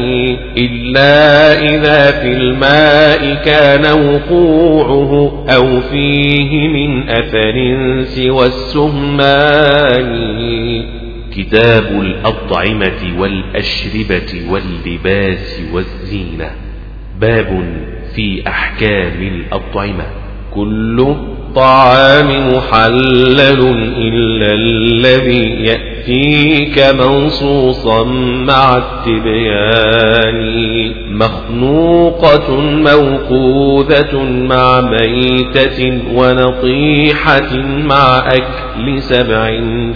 إلا إذا في الماء كان وقوعه أو فيه من أثر سوى السهمان. كتاب الأطعمة والأشربة واللباس والزينة. باب في أحكام الأطعمة. كل الطعام محلل إلا الذي يأتيك منصوصا مع التبيان. مخنوقة موقوذة مع ميتة ونطيحة مع أكل 7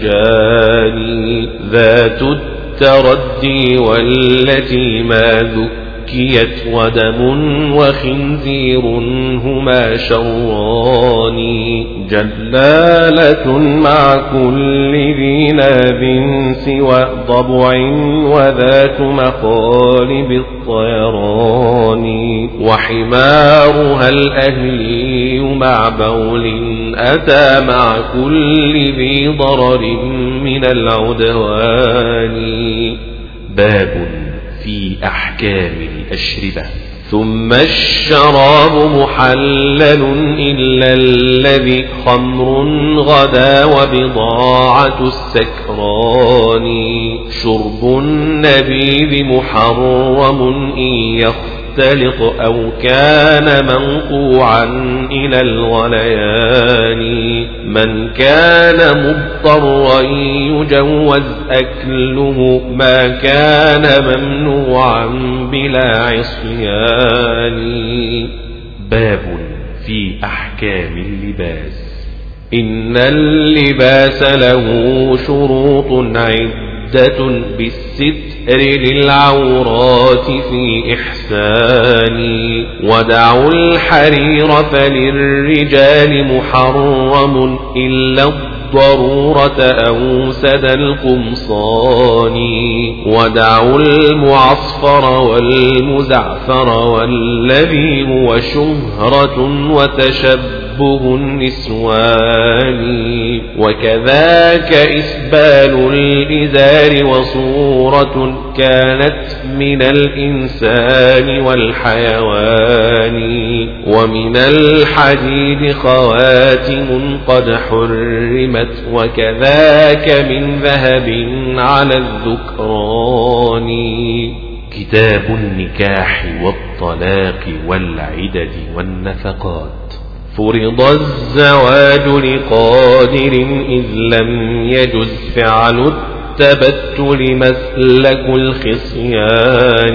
جاني. ذات التردي والتي ما ذكرت ودم وخنزير هما شران. جلالة مع كل ذي ناب سوى ضبع وذات مقالب الطيران. وحمارها الأهلي مع بول أتى مع كل ذي ضرر من العدوان. باب في أحكام الأشربة. ثم الشراب محلل إلا الذي خمر غدا وبضاعة السكران. شرب النبيذ محرم إن يختلط أو كان منقوعا إلى الغليان. من كان مضطرا يجوز أكله ما كان ممنوعا بلا عصيان. باب في أحكام اللباس. إن اللباس له شروط عدة بالستر للعورات في إحسان. ودعوا الحرير فللرجال محرم إلا الضرورة أو سد القمصان. ودعوا المعصفر والمزعفر والذي هو شهرة وتشبه النسوان. وكذاك إسبال الإزار وصورة كانت من الإنسان والحيوان. ومن الحديد خواتم قد حرمت وكذاك من ذهب على الذكران. كتاب النكاح والطلاق والعدد والنفقات. فرض الزواج لقادر إذ لم يجز فعل التبتل مسلك الخصيان.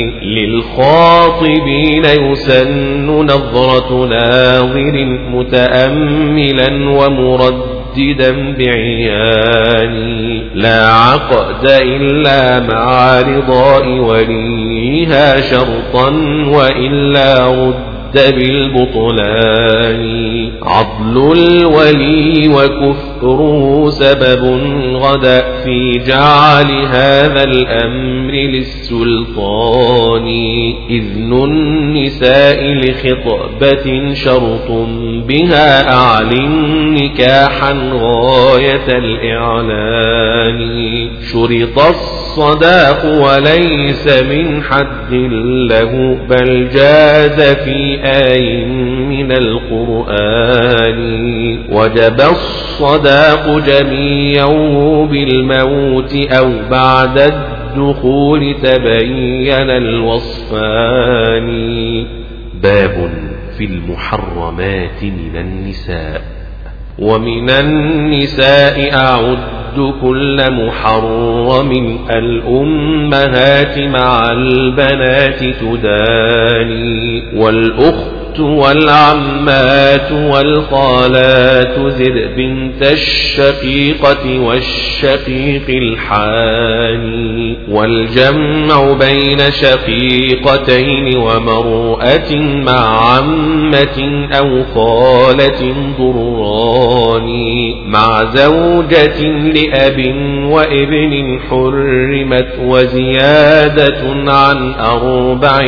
للخاطبين يسن نظرة ناظر متأملا ومرددا بعيان. لا عقد إلا مع رضاء وليها شرطا وإلا رد بالبطلان. عضل الولي وكفره سبب غدا في جعل هذا الأمر للسلطان. إذن النساء لخطبة شرط بها أعلن نكاحا غاية الإعلان. شرط الصداق وليس من حد له بل جاز في آي من القرآن وجب الصداق جميعه بالموت أو بعد الدخول تبين الوصفان. باب في المحرمات من النساء. ومن النساء أعد كل محرم الأمهات مع البنات تداني والأخت والعمات والخالات زد بنت الشقيقة والشقيق الحاني والجمع بين شقيقتين ومرأة مع عمة أو خالة ضراني مع زوجة لأب وابن حرمت وزيادة عن 4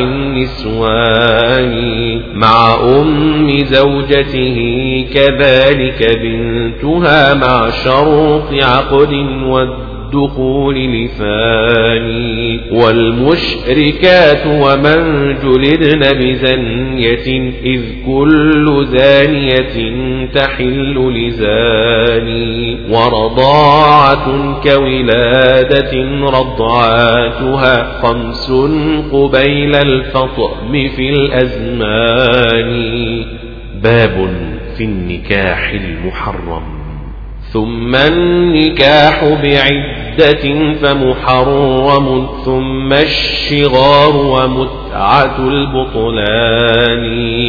نسوان مع أم زوجته كذلك بنتها مع شرط عقد والدخول لثاني والمشركات ومن جلدن بزنية إذ كل زانية تحل لزاني ورضاعة كولادة رضعاتها 5 قبيل الفطم في الأزمان. باب في النكاح المحرم. ثم النكاح بعدة فمحرم ثم الشغار ومتعة البطلان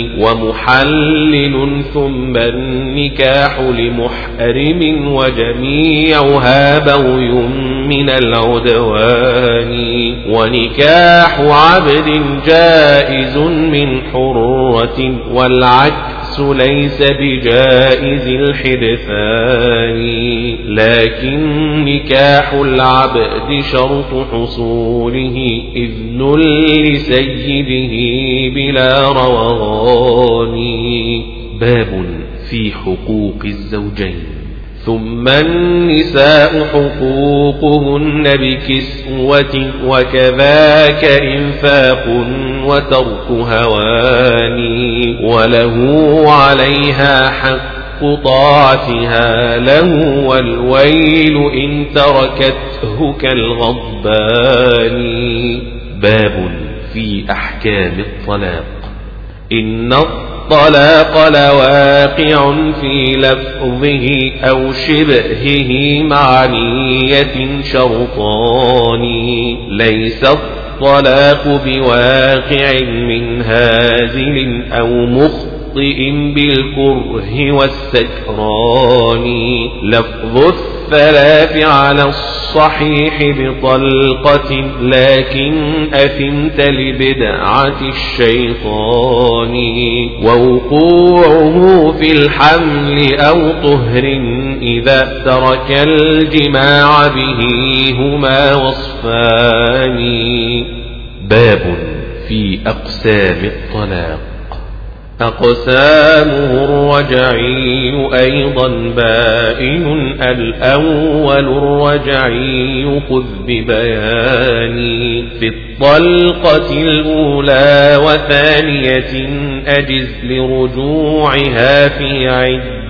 ومحلل ثم النكاح لمحرم وجميعها بغي من العدوان ونكاح عبد جائز من حرة والعكس ليس بجائز الحدثان لكن نكاح العبد شرط حصوله إذن لسيده بلا روغان. باب في حقوق الزوجين. ثم النساء حقوقهن بكسوة وكذاك إنفاق وترك هوان وله عليها حق طاعتها له والويل إن تركته كالغضبان. باب في أحكام الطلاق. إن الطلاق لواقع في لفظه أو شبهه مع نية شرطان ليس الطلاق بواقع من هازل أو مخطئ بالكره والسكران لفظ الثلاث على الصحيح بطلقة لكن أثمت لبدعة الشيطان ووقوعه في الحمل أو طهر إذا ترك الجماع به هما وصفان. باب في أقسام الطلاق. أقسامه الرجعي أيضا بائن الأول الرجعي خذ ببيان في الطلقة الأولى وثانية أجز لرجوعها في عدة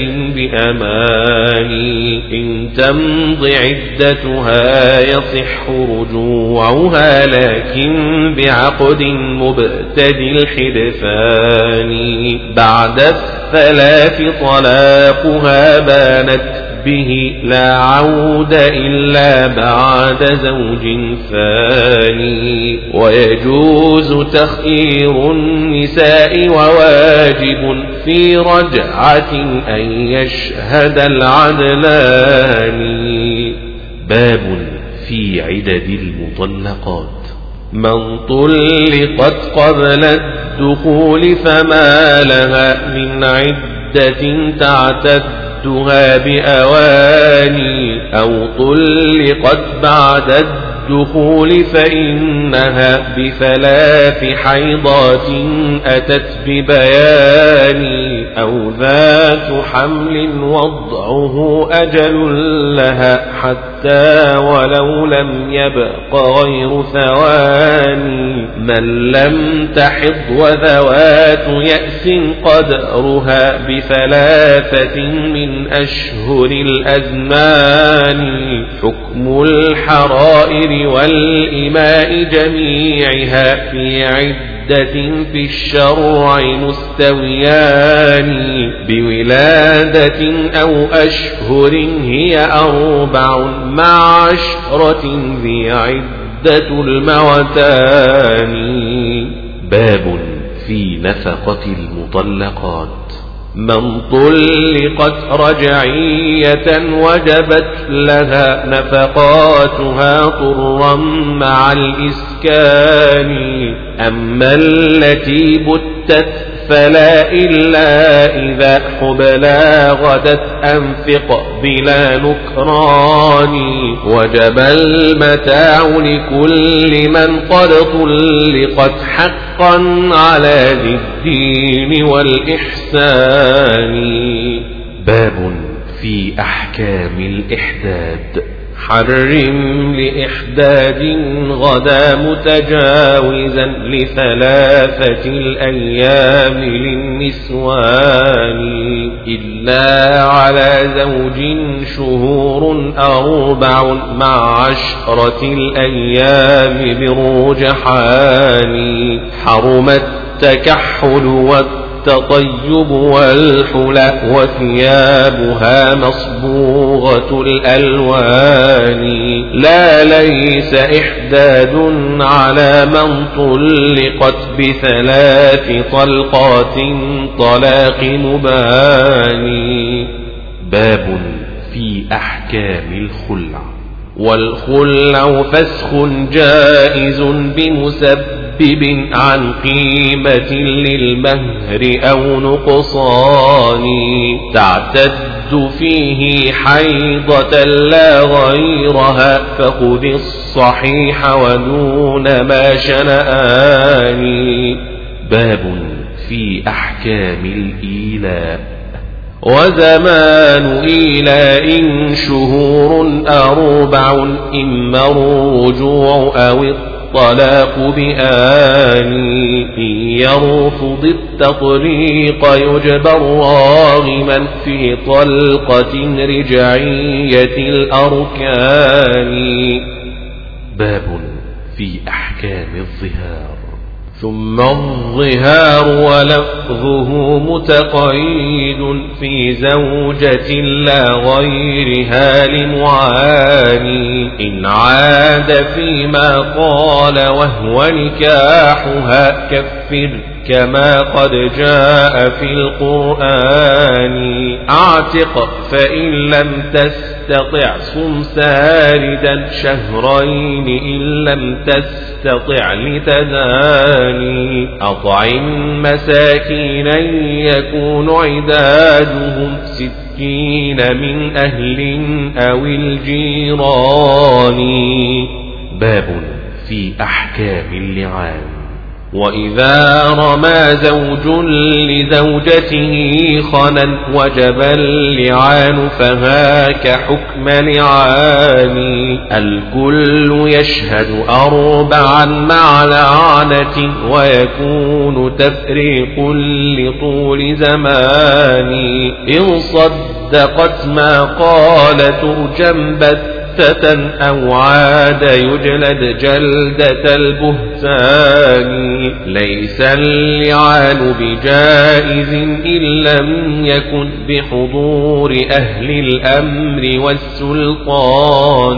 بأمان إن تمض عدتها يصح رجوعها لكن بعقد مبتدي الحدثان بعد 3 طلاقها بانت به لا عود إلا بعد زوج ثاني ويجوز تخيير النساء وواجب في رجعة أن يشهد العدلان. باب في عدد المطلقات. من طلقت قبل الدخول فما لها من عدة تعتدها بأواني أو طلقت بعد الدخول فإنها ب3 حيضات أتت ببيان أو ذات حمل وضعه أجل لها حتى أفتى ولو لم يبق غير ثواني. من لم تحض وذوات يأس قدرها ب3 من أشهر الأزمان. حكم الحرائر والإماء جميعها في عدة في الشرع مستويان. بولادة أو أشهر هي 4 مع 10 ذي عدة الموتان. باب في نفقة المطلقات. من طلقت رجعية وجبت لها نفقاتها طرا مع الإسكان. أما التي بتت فلا إلا إذا حبلا غدت أنفق بلا نكران. وجب المتاع لكل من قد طلقت حقا على ذي الدين والإحسان. باب في أحكام الإحداد. حرم لإحداد غدا متجاوزا ل3 الأيام للنسوان. إلا على زوج شهور 4 مع 10 الأيام بالرجحان. حرم التكحل التطيب والحلى وثيابها مصبوغة الألوان. لا ليس إحداد على من طلقت ب3 طلقات طلاق مبان. باب في أحكام الخلع. والخلع فسخ جائز بمسبب عن قيمة للمهر أو نقصان. تعتد فيه حيضة لا غيرها فخذ الصحيح ودون ما شنآن. باب في أحكام الإيلاء. وزمان إيلاء شهور 4 إما الرجوع أو الطلاق بآن. إن يرفض التطريق يجبر راغما في طلقة رجعية الأركان. باب في أحكام الظهار. ثم الظهار ولفظه متقيد في زوجة لا غيرها لمعاني. إن عاد فيما قال وهو نكاحها كفر كما قد جاء في القرآن. اعتق فإن لم تستطع صم ساردا 2 شهرين إن لم تستطع لتداني. أطعم مساكينا يكون عدادهم 60 من أهل أو الجيران. باب في أحكام اللعان. وإذا رمى زوج لزوجته خنا وجب اللعان فهاك حكم لعان. الكل يشهد 4 مع لعنة ويكون تفريق لطول زمان. إن صدقت ما قال ترجم أو عاد يجلد جلدة البهتان. ليس اللعان بجائز إن لم يكن بحضور أهل الأمر والسلطان.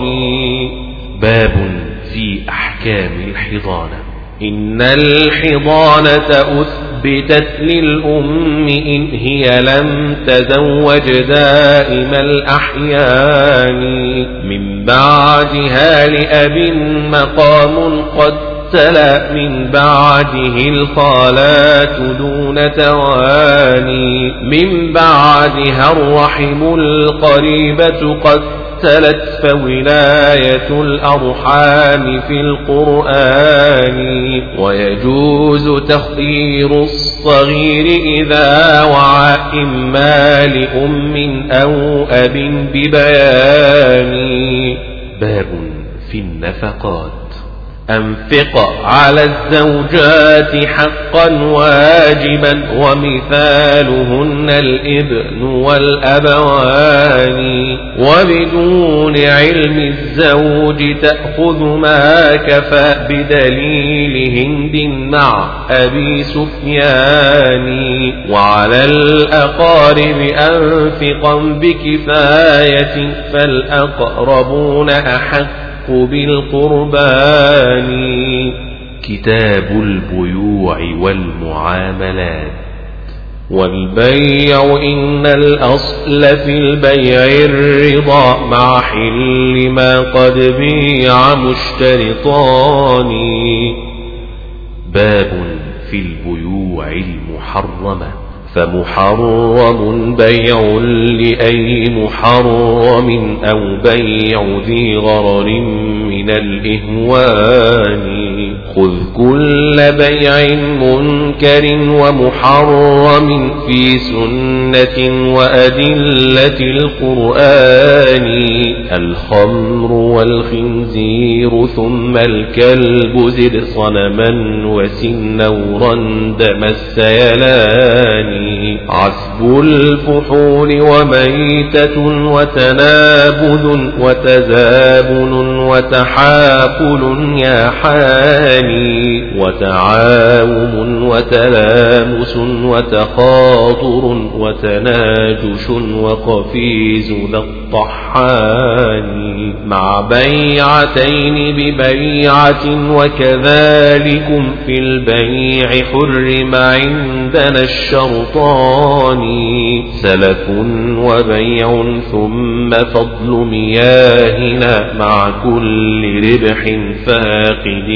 باب في أحكام الحضانة. إن الحضانة أثبتت للأم إن هي لم تزوج دائم الأحيان. من بعدها لأب مقام قد تلا من بعده الخالات دون تواني. من بعدها الرحم القريبة قد تلت فولاية الأرحام في القرآن. ويجوز تخيير الصغير إذا وعى إما لأم أو أب ببيان. باب في النفقات. أنفق على الزوجات حقا واجبا ومثالهن الابن والأبوان، وبدون علم الزوج تأخذ ما كفى بدليل هند مع أبي سفيان. وعلى الأقارب أنفقا بكفاية فالأقربون أحق بالقربان. كتاب البيوع والمعاملات. والبيع إن الأصل في البيع الرضا مع حل ما قد بيع مشترطان. باب في البيوع المحرمة. فمحرم بيع لأي محرم أو بيع ذي غرر من الإهوان. خذ كل بيع منكر ومحرم في سنة وأدلة القرآن. الخمر والخنزير ثم الكلب زد صنما وسنورا دم السيلان. عسب الفحول وميتة وتنابذ وتزابن وتحاقل يا حاني. وتعاوم وتلامس وتخاطر وتناجش وقفيز ذا الطحان. مع بيعتين ببيعة وكذلكم في البيع حرم عندنا الشرطان. سلف وبيع ثم فضل مياهنا مع كل ربح فاقد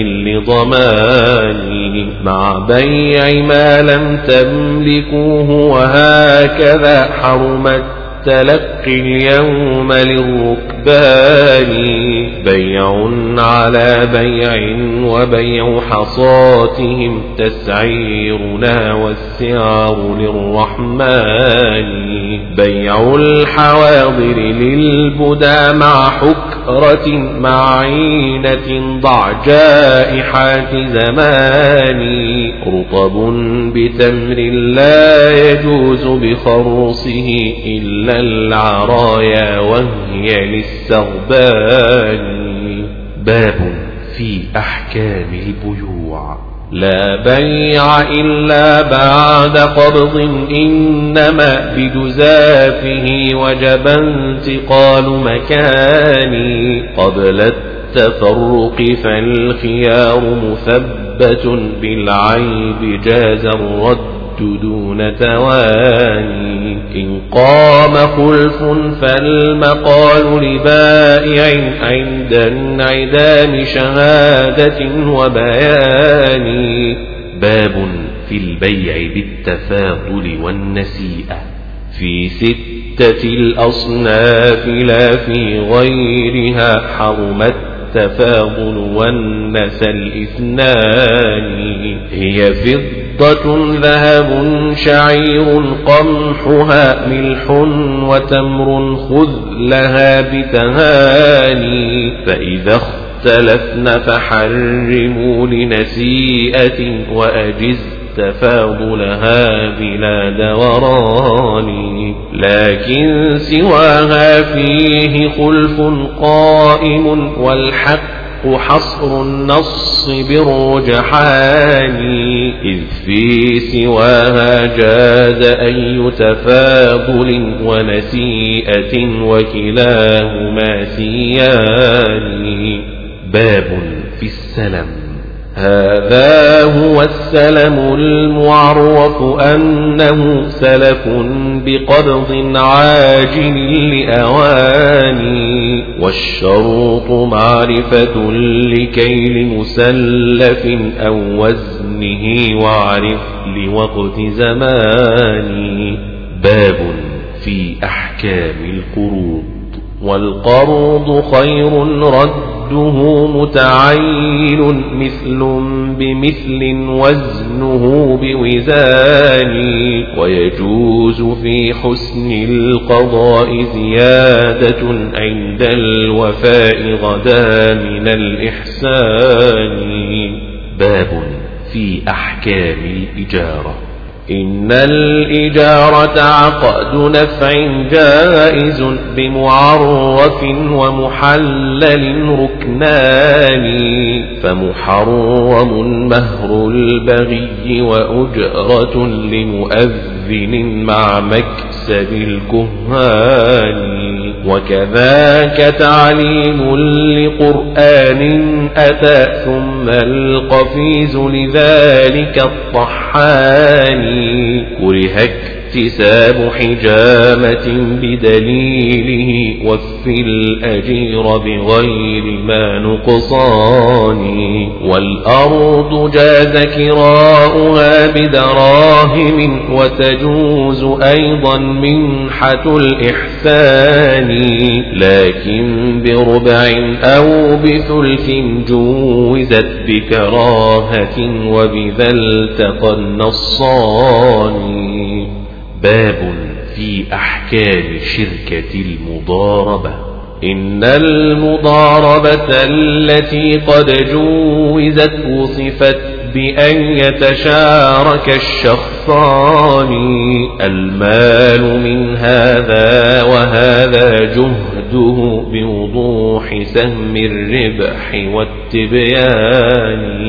لضمان. مع بيع ما لم تملكوه وهكذا حرمت تلقي اليوم للركبان. بيع على بيع وبيع حصاتهم تسعيرنا والسعر للرحمن. بيع الحواضر للبدى مع حكرة مع عينة ضع جائحات زمان. رطب بتمر لا يجوز بخرصه إلا العرايا وهي للسغبان. باب في أحكام البيوع. لا بيع إلا بعد قبض إنما بجزافه وجب انتقال مكان. قبل التفرق فالخيار مثبت بالعيب جاز الرد دون تواني. إن قام خلف فالمقال لبائع عند انعدام شهادة وبيان. باب في البيع بالتفاضل والنسيئة. في 6 الأصناف لا في غيرها حرم التفاضل والنسى الإثنان. هي فضة ذهب شعير قمحها ملح وتمر خذ لها بتهاني. فإذا اختلفن فحرموا لنسيئة وأجز تفاضلها بلا دوران. لكن سواها فيه خلف قائم والحق حصر النص بالرجحان. إذ في سواها جاز أي تفاضل ونسيئة وكلاهما سيان. باب في السلم. هذا هو السلم المعرف أنه سلف بقبض عاجل لأواني. والشروط معرفة لكيل مسلف أو وزنه واعرف لوقت زماني. باب في أحكام القروض. والقرض خير رد رده متعين مثل بمثل وزنه بوزان ويجوز في حسن القضاء زيادة عند الوفاء غدا من الإحسان. باب في أحكام الإجارة. إن الإجارة عقد نفع جائز بمعرف ومحلل ركنان فمحرم مهر البغي وأجرة لمؤذن مع مكسب الكهان وكذاك تعليم لقرآن أتى ثم القفيز لذلك الطحان كره اكتساب حجامة بدليله وف الأجير بغير ما نقصان والأرض جاز كراؤها بدراهم وتجوز أيضا منحة الإحسان لكن بربع أو بثلث جوزت بكراهة وبذا التقى النصان. باب في أحكام شركة المضاربة. إن المضاربة التي قد جوزت وصفت بأن يتشارك الشخصان المال من هذا وهذا جهده بوضوح سهم الربح والتبيان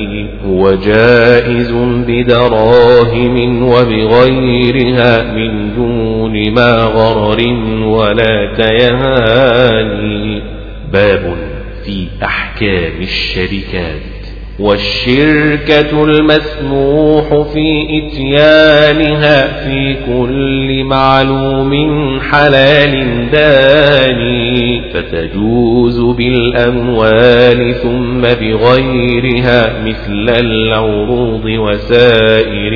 وجائز بدراهم وبغيرها من دون ما غرر ولا تيهان. باب في أحكام الشركات. والشركة المسموح في إتيانها في كل معلوم حلال داني فتجوز بالأموال ثم بغيرها مثل العروض وسائر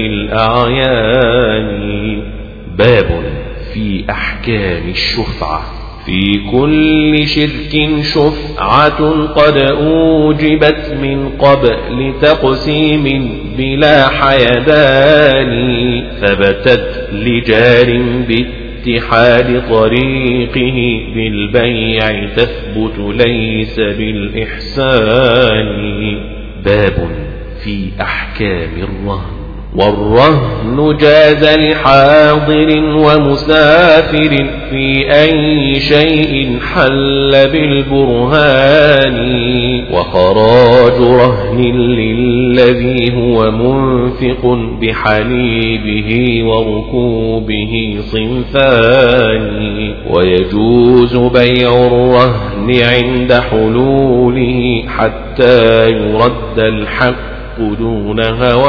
الأعيان. باب في أحكام الشفعة. في كل شرك شفعة قد أوجبت من قبل تقسيم بلا حيدان ثبتت لجار باتحاد طريقه بالبيع تثبت ليس بالإحسان. باب في أحكام الرهن. والرهن جاز لحاضر ومسافر في أي شيء حل بالبرهان وخراج رهن للذي هو منفق بحليبه وركوبه صنفان ويجوز بيع الرهن عند حلوله حتى يرد الحق دون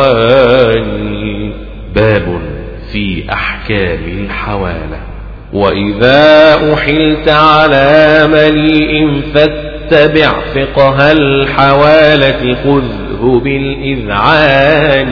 هوان. باب في أحكام الحوالة. وإذا أحلت على مليء فاتبع فقه الحوالة خذه بالإذعان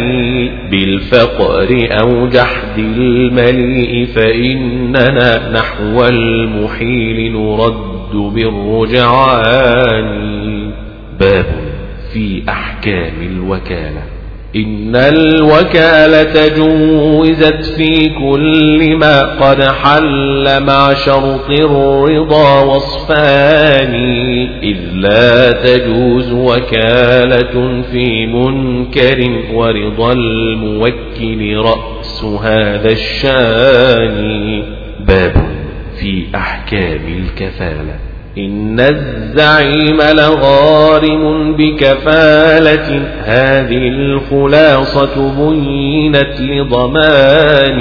بالفقر أو جحد المليء فإننا نحو المحيل نرد بالرجعان. باب في أحكام الوكالة. إن الوكالة جوزت في كل ما قد حل مع شرط الرضا وصفان إذ لا تجوز وكالة في منكر ورضا الموكل رأس هذا الشان. باب في أحكام الكفالة. إن الزعيم لغارم بكفالة هذه الخلاصة بينت لضمان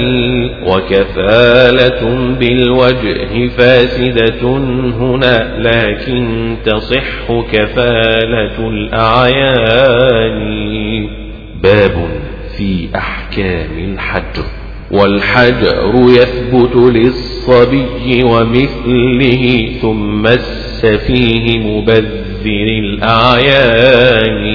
وكفالة بالوجه فاسدة هنا لكن تصح كفالة الأعيان. باب في أحكام الحجر. والحجر يثبت للصبي ومثله ثم السفيه مبذر الأعيان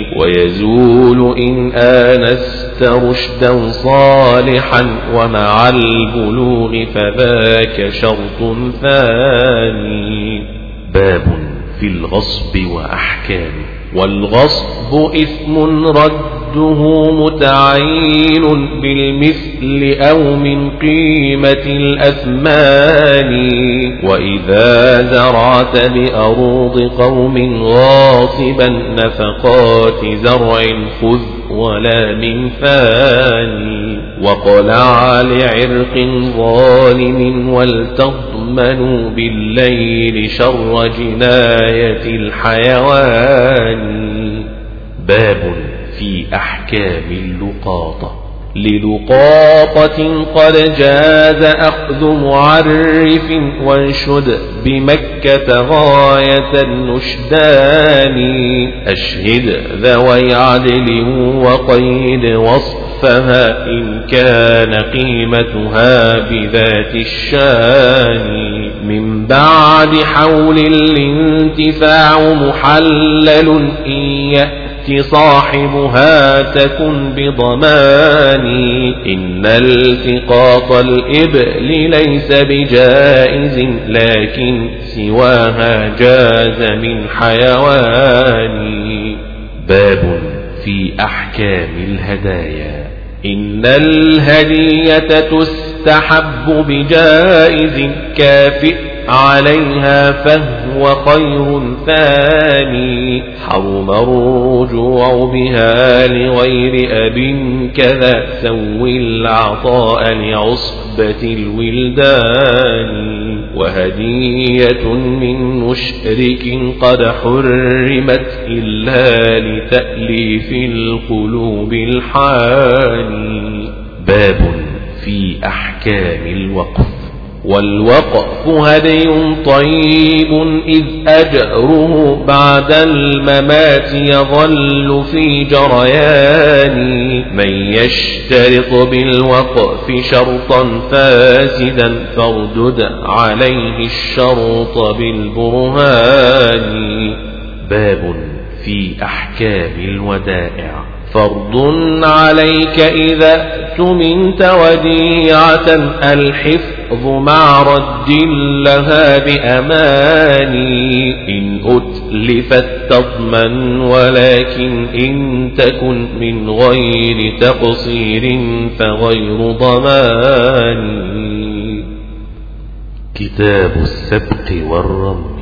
ويزول إن آنست رشدا صالحا ومع البلوغ فذاك شرط ثاني. باب في الغصب وأحكامه. والغصب إثم رده متعين بالمثل أو من قيمة الأثمان. وإذا زرعت بأرض قوم غاصبا نفقات زرع خذ ولا من فاني. وقلع لعرق ظالم ولتضمنوا بالليل شر جناية الحيوان. باب في أحكام اللقاطة. للقاطة قد جاز أخذ معرف وانشد بمكة غاية النشدان. أشهد ذوي عدل وقيد وصفها إن كان قيمتها بذات الشان. من بعد حول الانتفاع محلل إن صاحبها تكن بضمان. إن التقاط الإبل ليس بجائز لكن سواها جاز من حيوان. باب في أحكام الهدايا. إن الهدية تستحب بجائز كافئ عليها فهو خير ثاني. حرم الرجوع بها لغير أب كذا سوي العطاء لعصبة الولدان. وهدية من مشرك قد حرمت إلا لتأليف القلوب الحاني. باب في أحكام الوقف. والوقف هدي طيب إذ أجره بعد الممات يظل في جريان. من يشترط بالوقف شرطا فاسدا فاردد عليه الشرط بالبرهان. باب في أحكام الودائع. فرض عليك إذا اؤتمنت وديعة الحفظ مع رد لها بأمان. إن أتلفت تضمن ولكن إن تكن من غير تقصير فغير ضمان. كتاب السبق والرمي.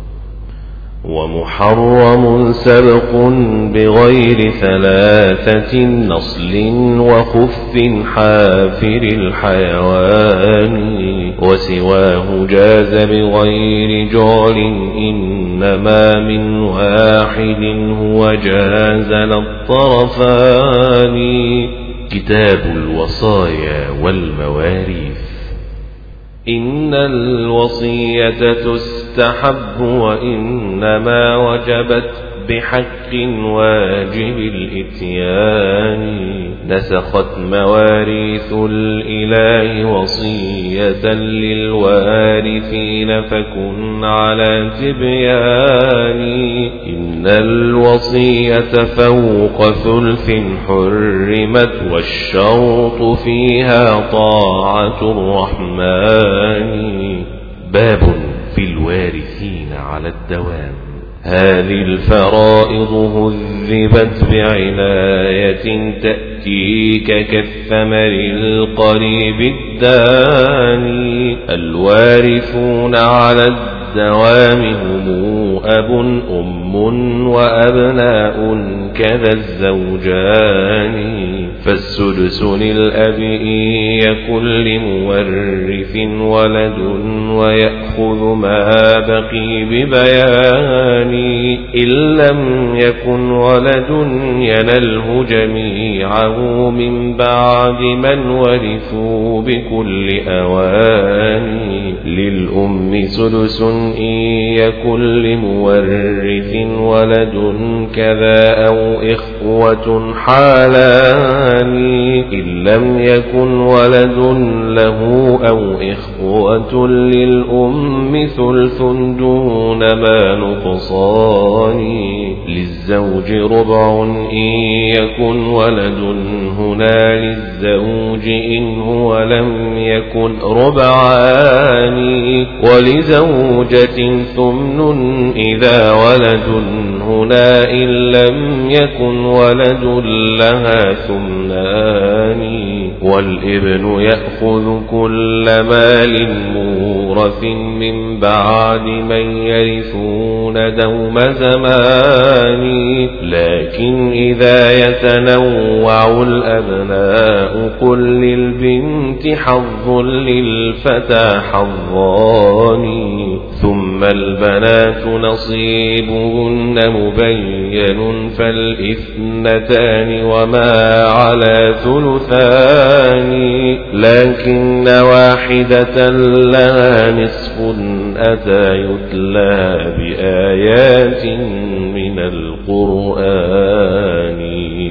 ومحرم سبق بغير ثلاثة نصل وخف حافر الحيوان. وسواه جاز بغير جعل إنما من واحد هو جاز للطرفان. كتاب الوصايا والمواريث. إن الوصية تستحب وإنما وجبت بحق واجب الإتيان. نسخت مواريث الإله وصية للوارثين فكن على تبيان. إن الوصية فوق ثلث حرمت والشرط فيها طاعة الرحمن. باب في الوارثين على الدوام. هذه الفرائض هذبت بعناية تأتيك كالثمر القريب الداني. الوارثون على الدوام هم أب أم وأبناء كذا الزوجان. فالسدس للأب إن يكن لمورث ولد ويأخذ ما بقي ببيان. إن لم يكن ولد ينله جميعه من بعد من ورثوا بكل أوان. للأم سدس إن يكن لمورث ولد كذا أو إخوة حالان. إن لم يكن ولد له أو إخوة للأم للأم ثلث دون ما نقصان للزوج ربع إن يكن ولد هنا للزوج إن هو لم يكن ربعان ولزوجة ثمن إذا ولد هنا إن لم يكن ولد لها ثمنان والابن يأخذ كل مال مورث من بعد من يرثون دوم زمان لكن إذا يتنوع الأبناء قل للبنت حظ للفتى حظان ثم البنات نصيبهن مبين فالاثنتان وما على ثلثان لكن واحدة لها نصف أتى يتلى بآيات من القرآن.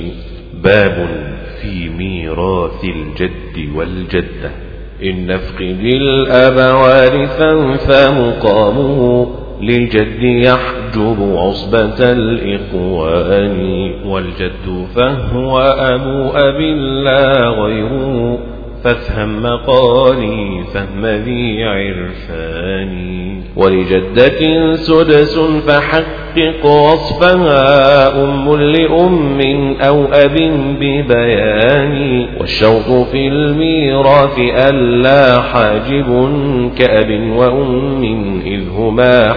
باب في ميراث الجد والجدة. إن نفقد الأب وارثا فمقامه للجد يحجب عصبة الإخوان والجد فهو أبو أب لا غيره فافهم مقالي فهم ذي عرفان ولجدة سدس فحقق وصفها أم لأم أو أب ببيان والشوط في الميراث ألا حاجب كأب وأم إذ هما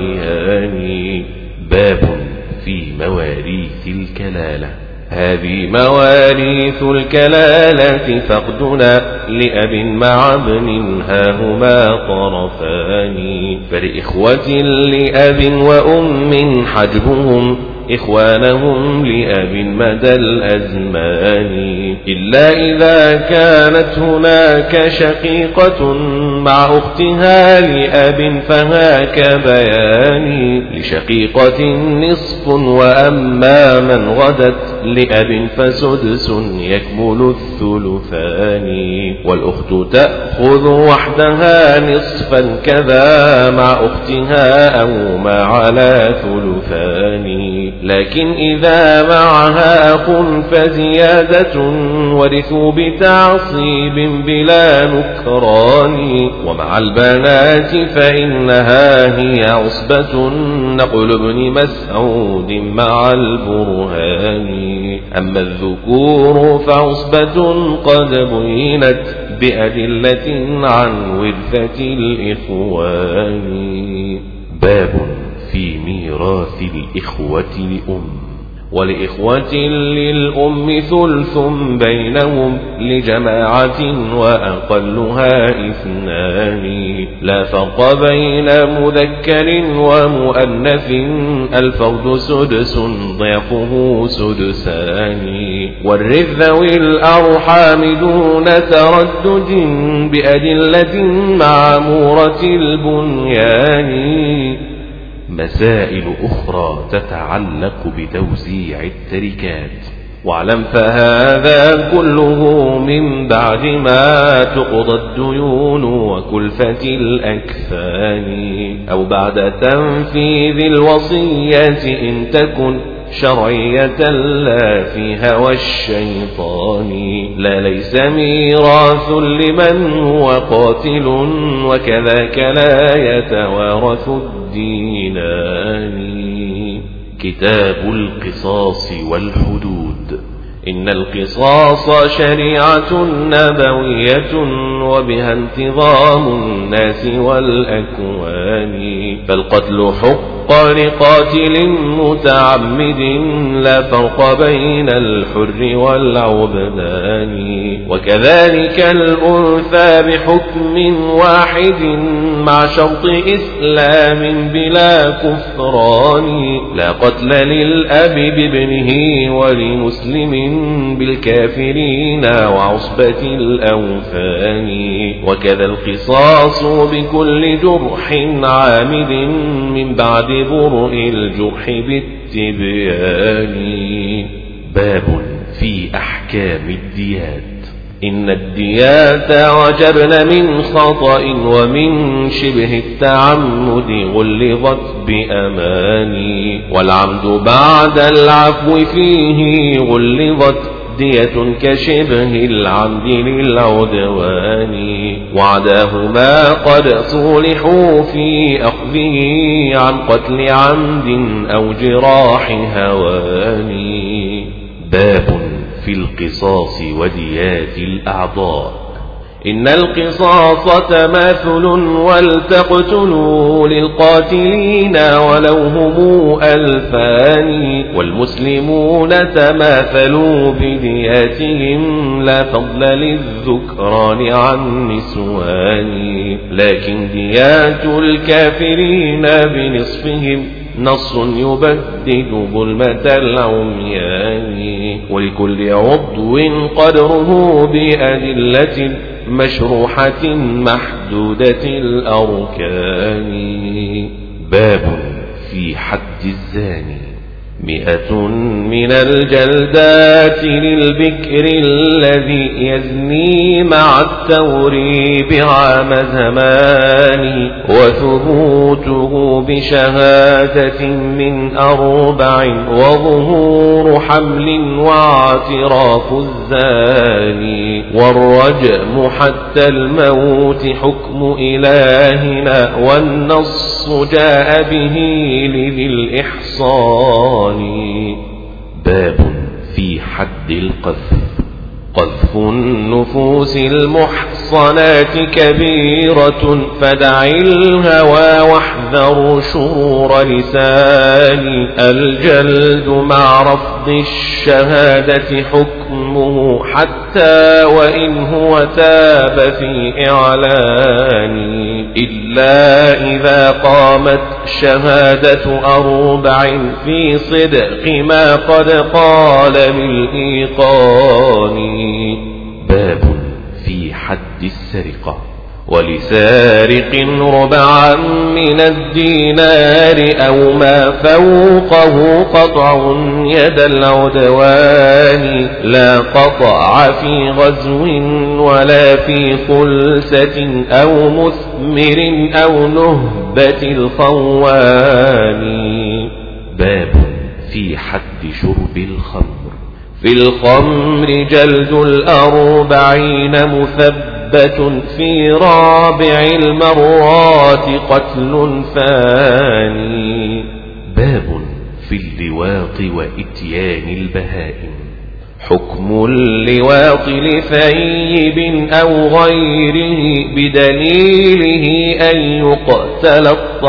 حيان. باب في مواريث الكلالة. هذه مواريث الكلالة فقدنا لأب مع ابن هاهما طرفان فلإخوة لأب وأم حجبهم إخوانهم لأب مدى الأزمان إلا إذا كانت هناك شقيقة مع أختها لأب فهاك بيان لشقيقة نصف وأما من غدت لأب فسدس يكمل الثلثان والأخت تأخذ وحدها نصفا كذا مع أختها أو ما على ثلثان لكن إذا معها أخ فزيادة ورثوا بتعصيب بلا نكران ومع البنات فإنها هي عصبة نقل ابن مسعود مع البرهان أما الذكور فعصبة قد بينت بأدلة عن ورثة الإخوان. باب في ميراث الإخوة لأم. ولإخوة للأم ثلث بينهم لجماعة وأقلها اثنان لا فرق بين مذكر ومؤنث الفرد سدس ضعفه سدسان والرث ذوي الأرحام دون تردد بأدلة معمورة البنيان. مسائل أخرى تتعلق بتوزيع التركات. واعلم فهذا كله من بعد ما تقضى الديون وكلفة الأكفان أو بعد تنفيذ الوصية إن تكن شرعية لا في هوى الشيطان لا ليس ميراث لمن هو قاتل وكذاك لا يتوارث الدينان. كتاب القصاص والحدود. إن القصاص شريعة نبوية وبها انتظام الناس والأكوان فالقتل حق لقاتل متعمد لا فرق بين الحر والعبدان وكذلك الأنثى بحكم واحد مع شرط إسلام بلا كفران لا قتل للأب بابنه ولمسلم بالكافرين وعصبة الأوثان وكذا القصاص بكل جرح عامد من بعد برء الجرح بالتبيان. باب في أحكام الديات. إن الديات وجبن من خطأ ومن شبه التعمد غلظت بأماني، والعمد بعد العفو فيه غلظت دية كشبه العمد للعدوان، وعداهما قد صولحوا في أخذه عن قتل عمد أو جراح هوان. باب في القصاص وديات الأعضاء. إن القصاص تماثل ولتقتلوا للقاتلين ولو هم 2000، والمسلمون تماثلوا بدياتهم لا فضل للذكران عن نسوان، لكن ديات الكافرين بنصفهم نص يبدد ظلمة العميان، ولكل عضو قدره بأدلة مشروحة محدودة الأركان. باب في حد الزاني. 100 من الجلدات للبكر الذي يزني مع التوريب عام زمان، وثبوته بشهادة من 4 وظهور حمل واعتراف الزاني، والرجم حتى الموت حكم إلهنا، والنص جاء به لذي الإحصان. باب في حد القذف. قذف النفوس المحصنات كبيرة، فدع الهوى واحذر شرور لسان، الجلد مع رفض الشهادة حكمه حتى وإن هو تاب في إعلان، إلا إذا قامت شهادة 4 في صدق ما قد قال بالإيقان. باب في حد السرقة. ولسارق 4 من الدينار أو ما فوقه قطع يد العدوان، لا قطع في غزو ولا في خلسة أو مثمر أو نهبة الخوان. باب في حد شرب الخمر. في الخمر جلد 40 مثبت، في رابع المرات قتل فاني. باب في اللواط وإتيان البهائم. حكم اللواط لثيب أو غيره بدليله أن يقتل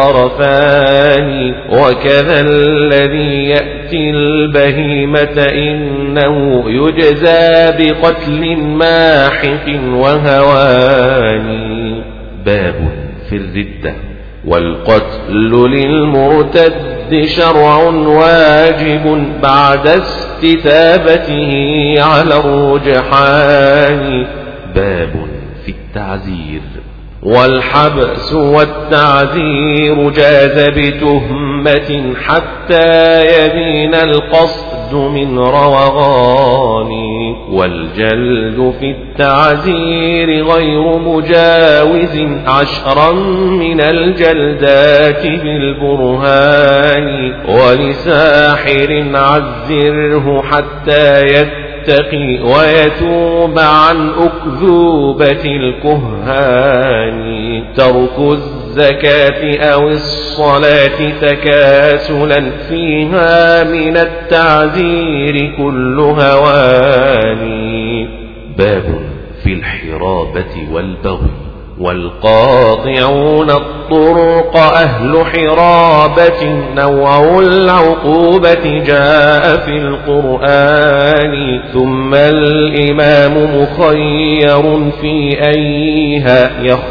الطرفان، وكذا الذي يأتي البهيمة إنه يجزى بقتل ماحق وهوان. باب في الردة. والقتل للمرتد شرع واجب بعد استتابته على الرجحان. باب في التعزير. والحبس والتعزير جاز بتهمة حتى يبين القصد من روغان، والجلد في التعزير غير مجاوز 10 من الجلدات بالبرهان، ولساحر عزره حتى يتقي ويتوب عن أكذوبة الكهان. ترك الزكاة أو الصلاة تكاسلا فيها من التعذير كل هوان. باب في الحرابة والبغي. والقاطعون الطرق أهل حرابة، نوع العقوبة جاء في القرآن، ثم الإمام مخير في أيها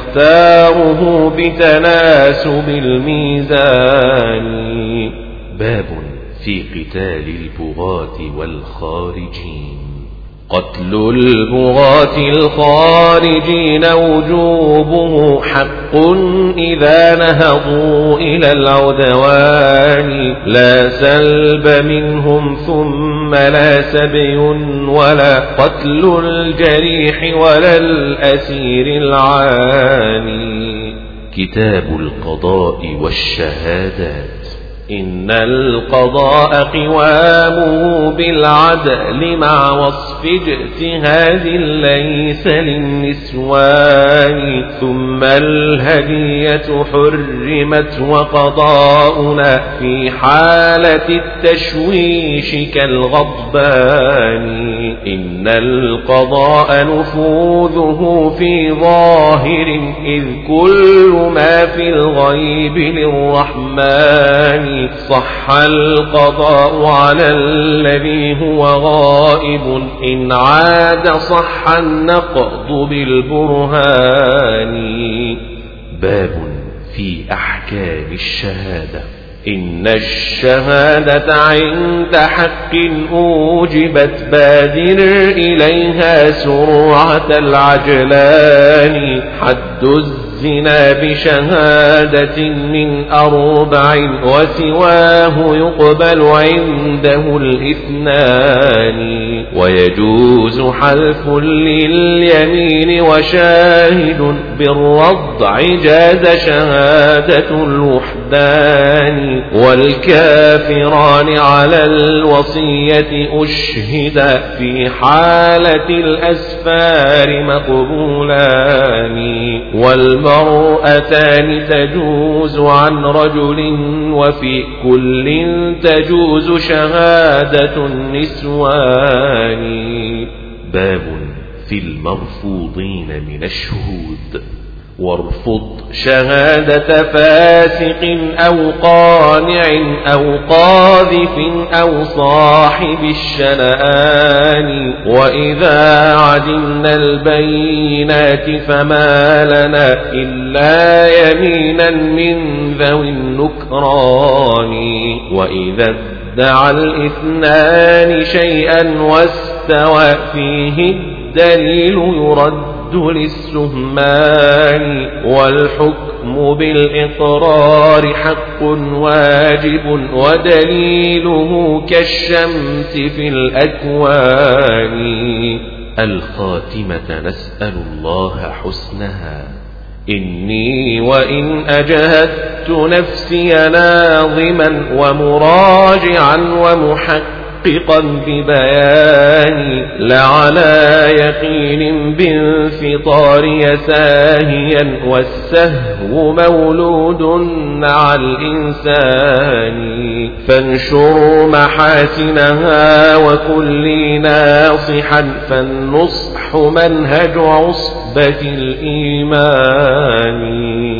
يختاره بتناسب الميزان. باب في قتال البغاة والخارجين. قتل البغاة الخارجين وجوبه حق إذا نهضوا إلى العدوان، لا سلب منهم ثم لا سبي ولا قتل الجريح ولا الأسير العاني. كتاب القضاء والشهادات. إن القضاء قوامه بالعدل مع وصف اجتهاد ليس للنسوان، ثم الهدية حرمت وقضاؤنا في حالة التشويش كالغضبان. إن القضاء نفوذه في ظاهر إذ كل ما في الغيب للرحمن، صح القضاء على الذي هو غائب إن عاد صح النقض بالبرهان. باب في أحكام الشهادة. إن الشهادة عند حق أوجبت بادر إليها سرعة العجلان، حد الزنا بشهادة من 4 وسواه يقبل عنده الإثنان. ويجوز حلف لليمين وشاهد بالرضع جاز شهادة الوحدان، والكافران على الوصية أشهدا في حالة الأسفار مقبولان. والمرأتان تجوز عن رجل وفي كل تجوز شهادة النسوان. باب في المرفوضين من الشهود. وارفض شهادة فاسق أو قانع أو قاذف أو صاحب الشنآن، وإذا عدمنا البينات فما لنا إلا يمينا من ذوي النكران. وإذا ادعى الإثنان شيئا واستوى فيه الدليل يرد للسهمان، والحكم بالإقرار حق واجب ودليله كالشمس في الأكوان. الخاتمة نسأل الله حسنها. إني وإن أجهدت نفسي ناظما ومراجعا ومحققا ببياني، لعلى يقين بانفطار ساهيا والسهو مولود مع الإنسان. فانشر محاسنها وكل ناصحا، فالنصح منهج عصبة الإيمان.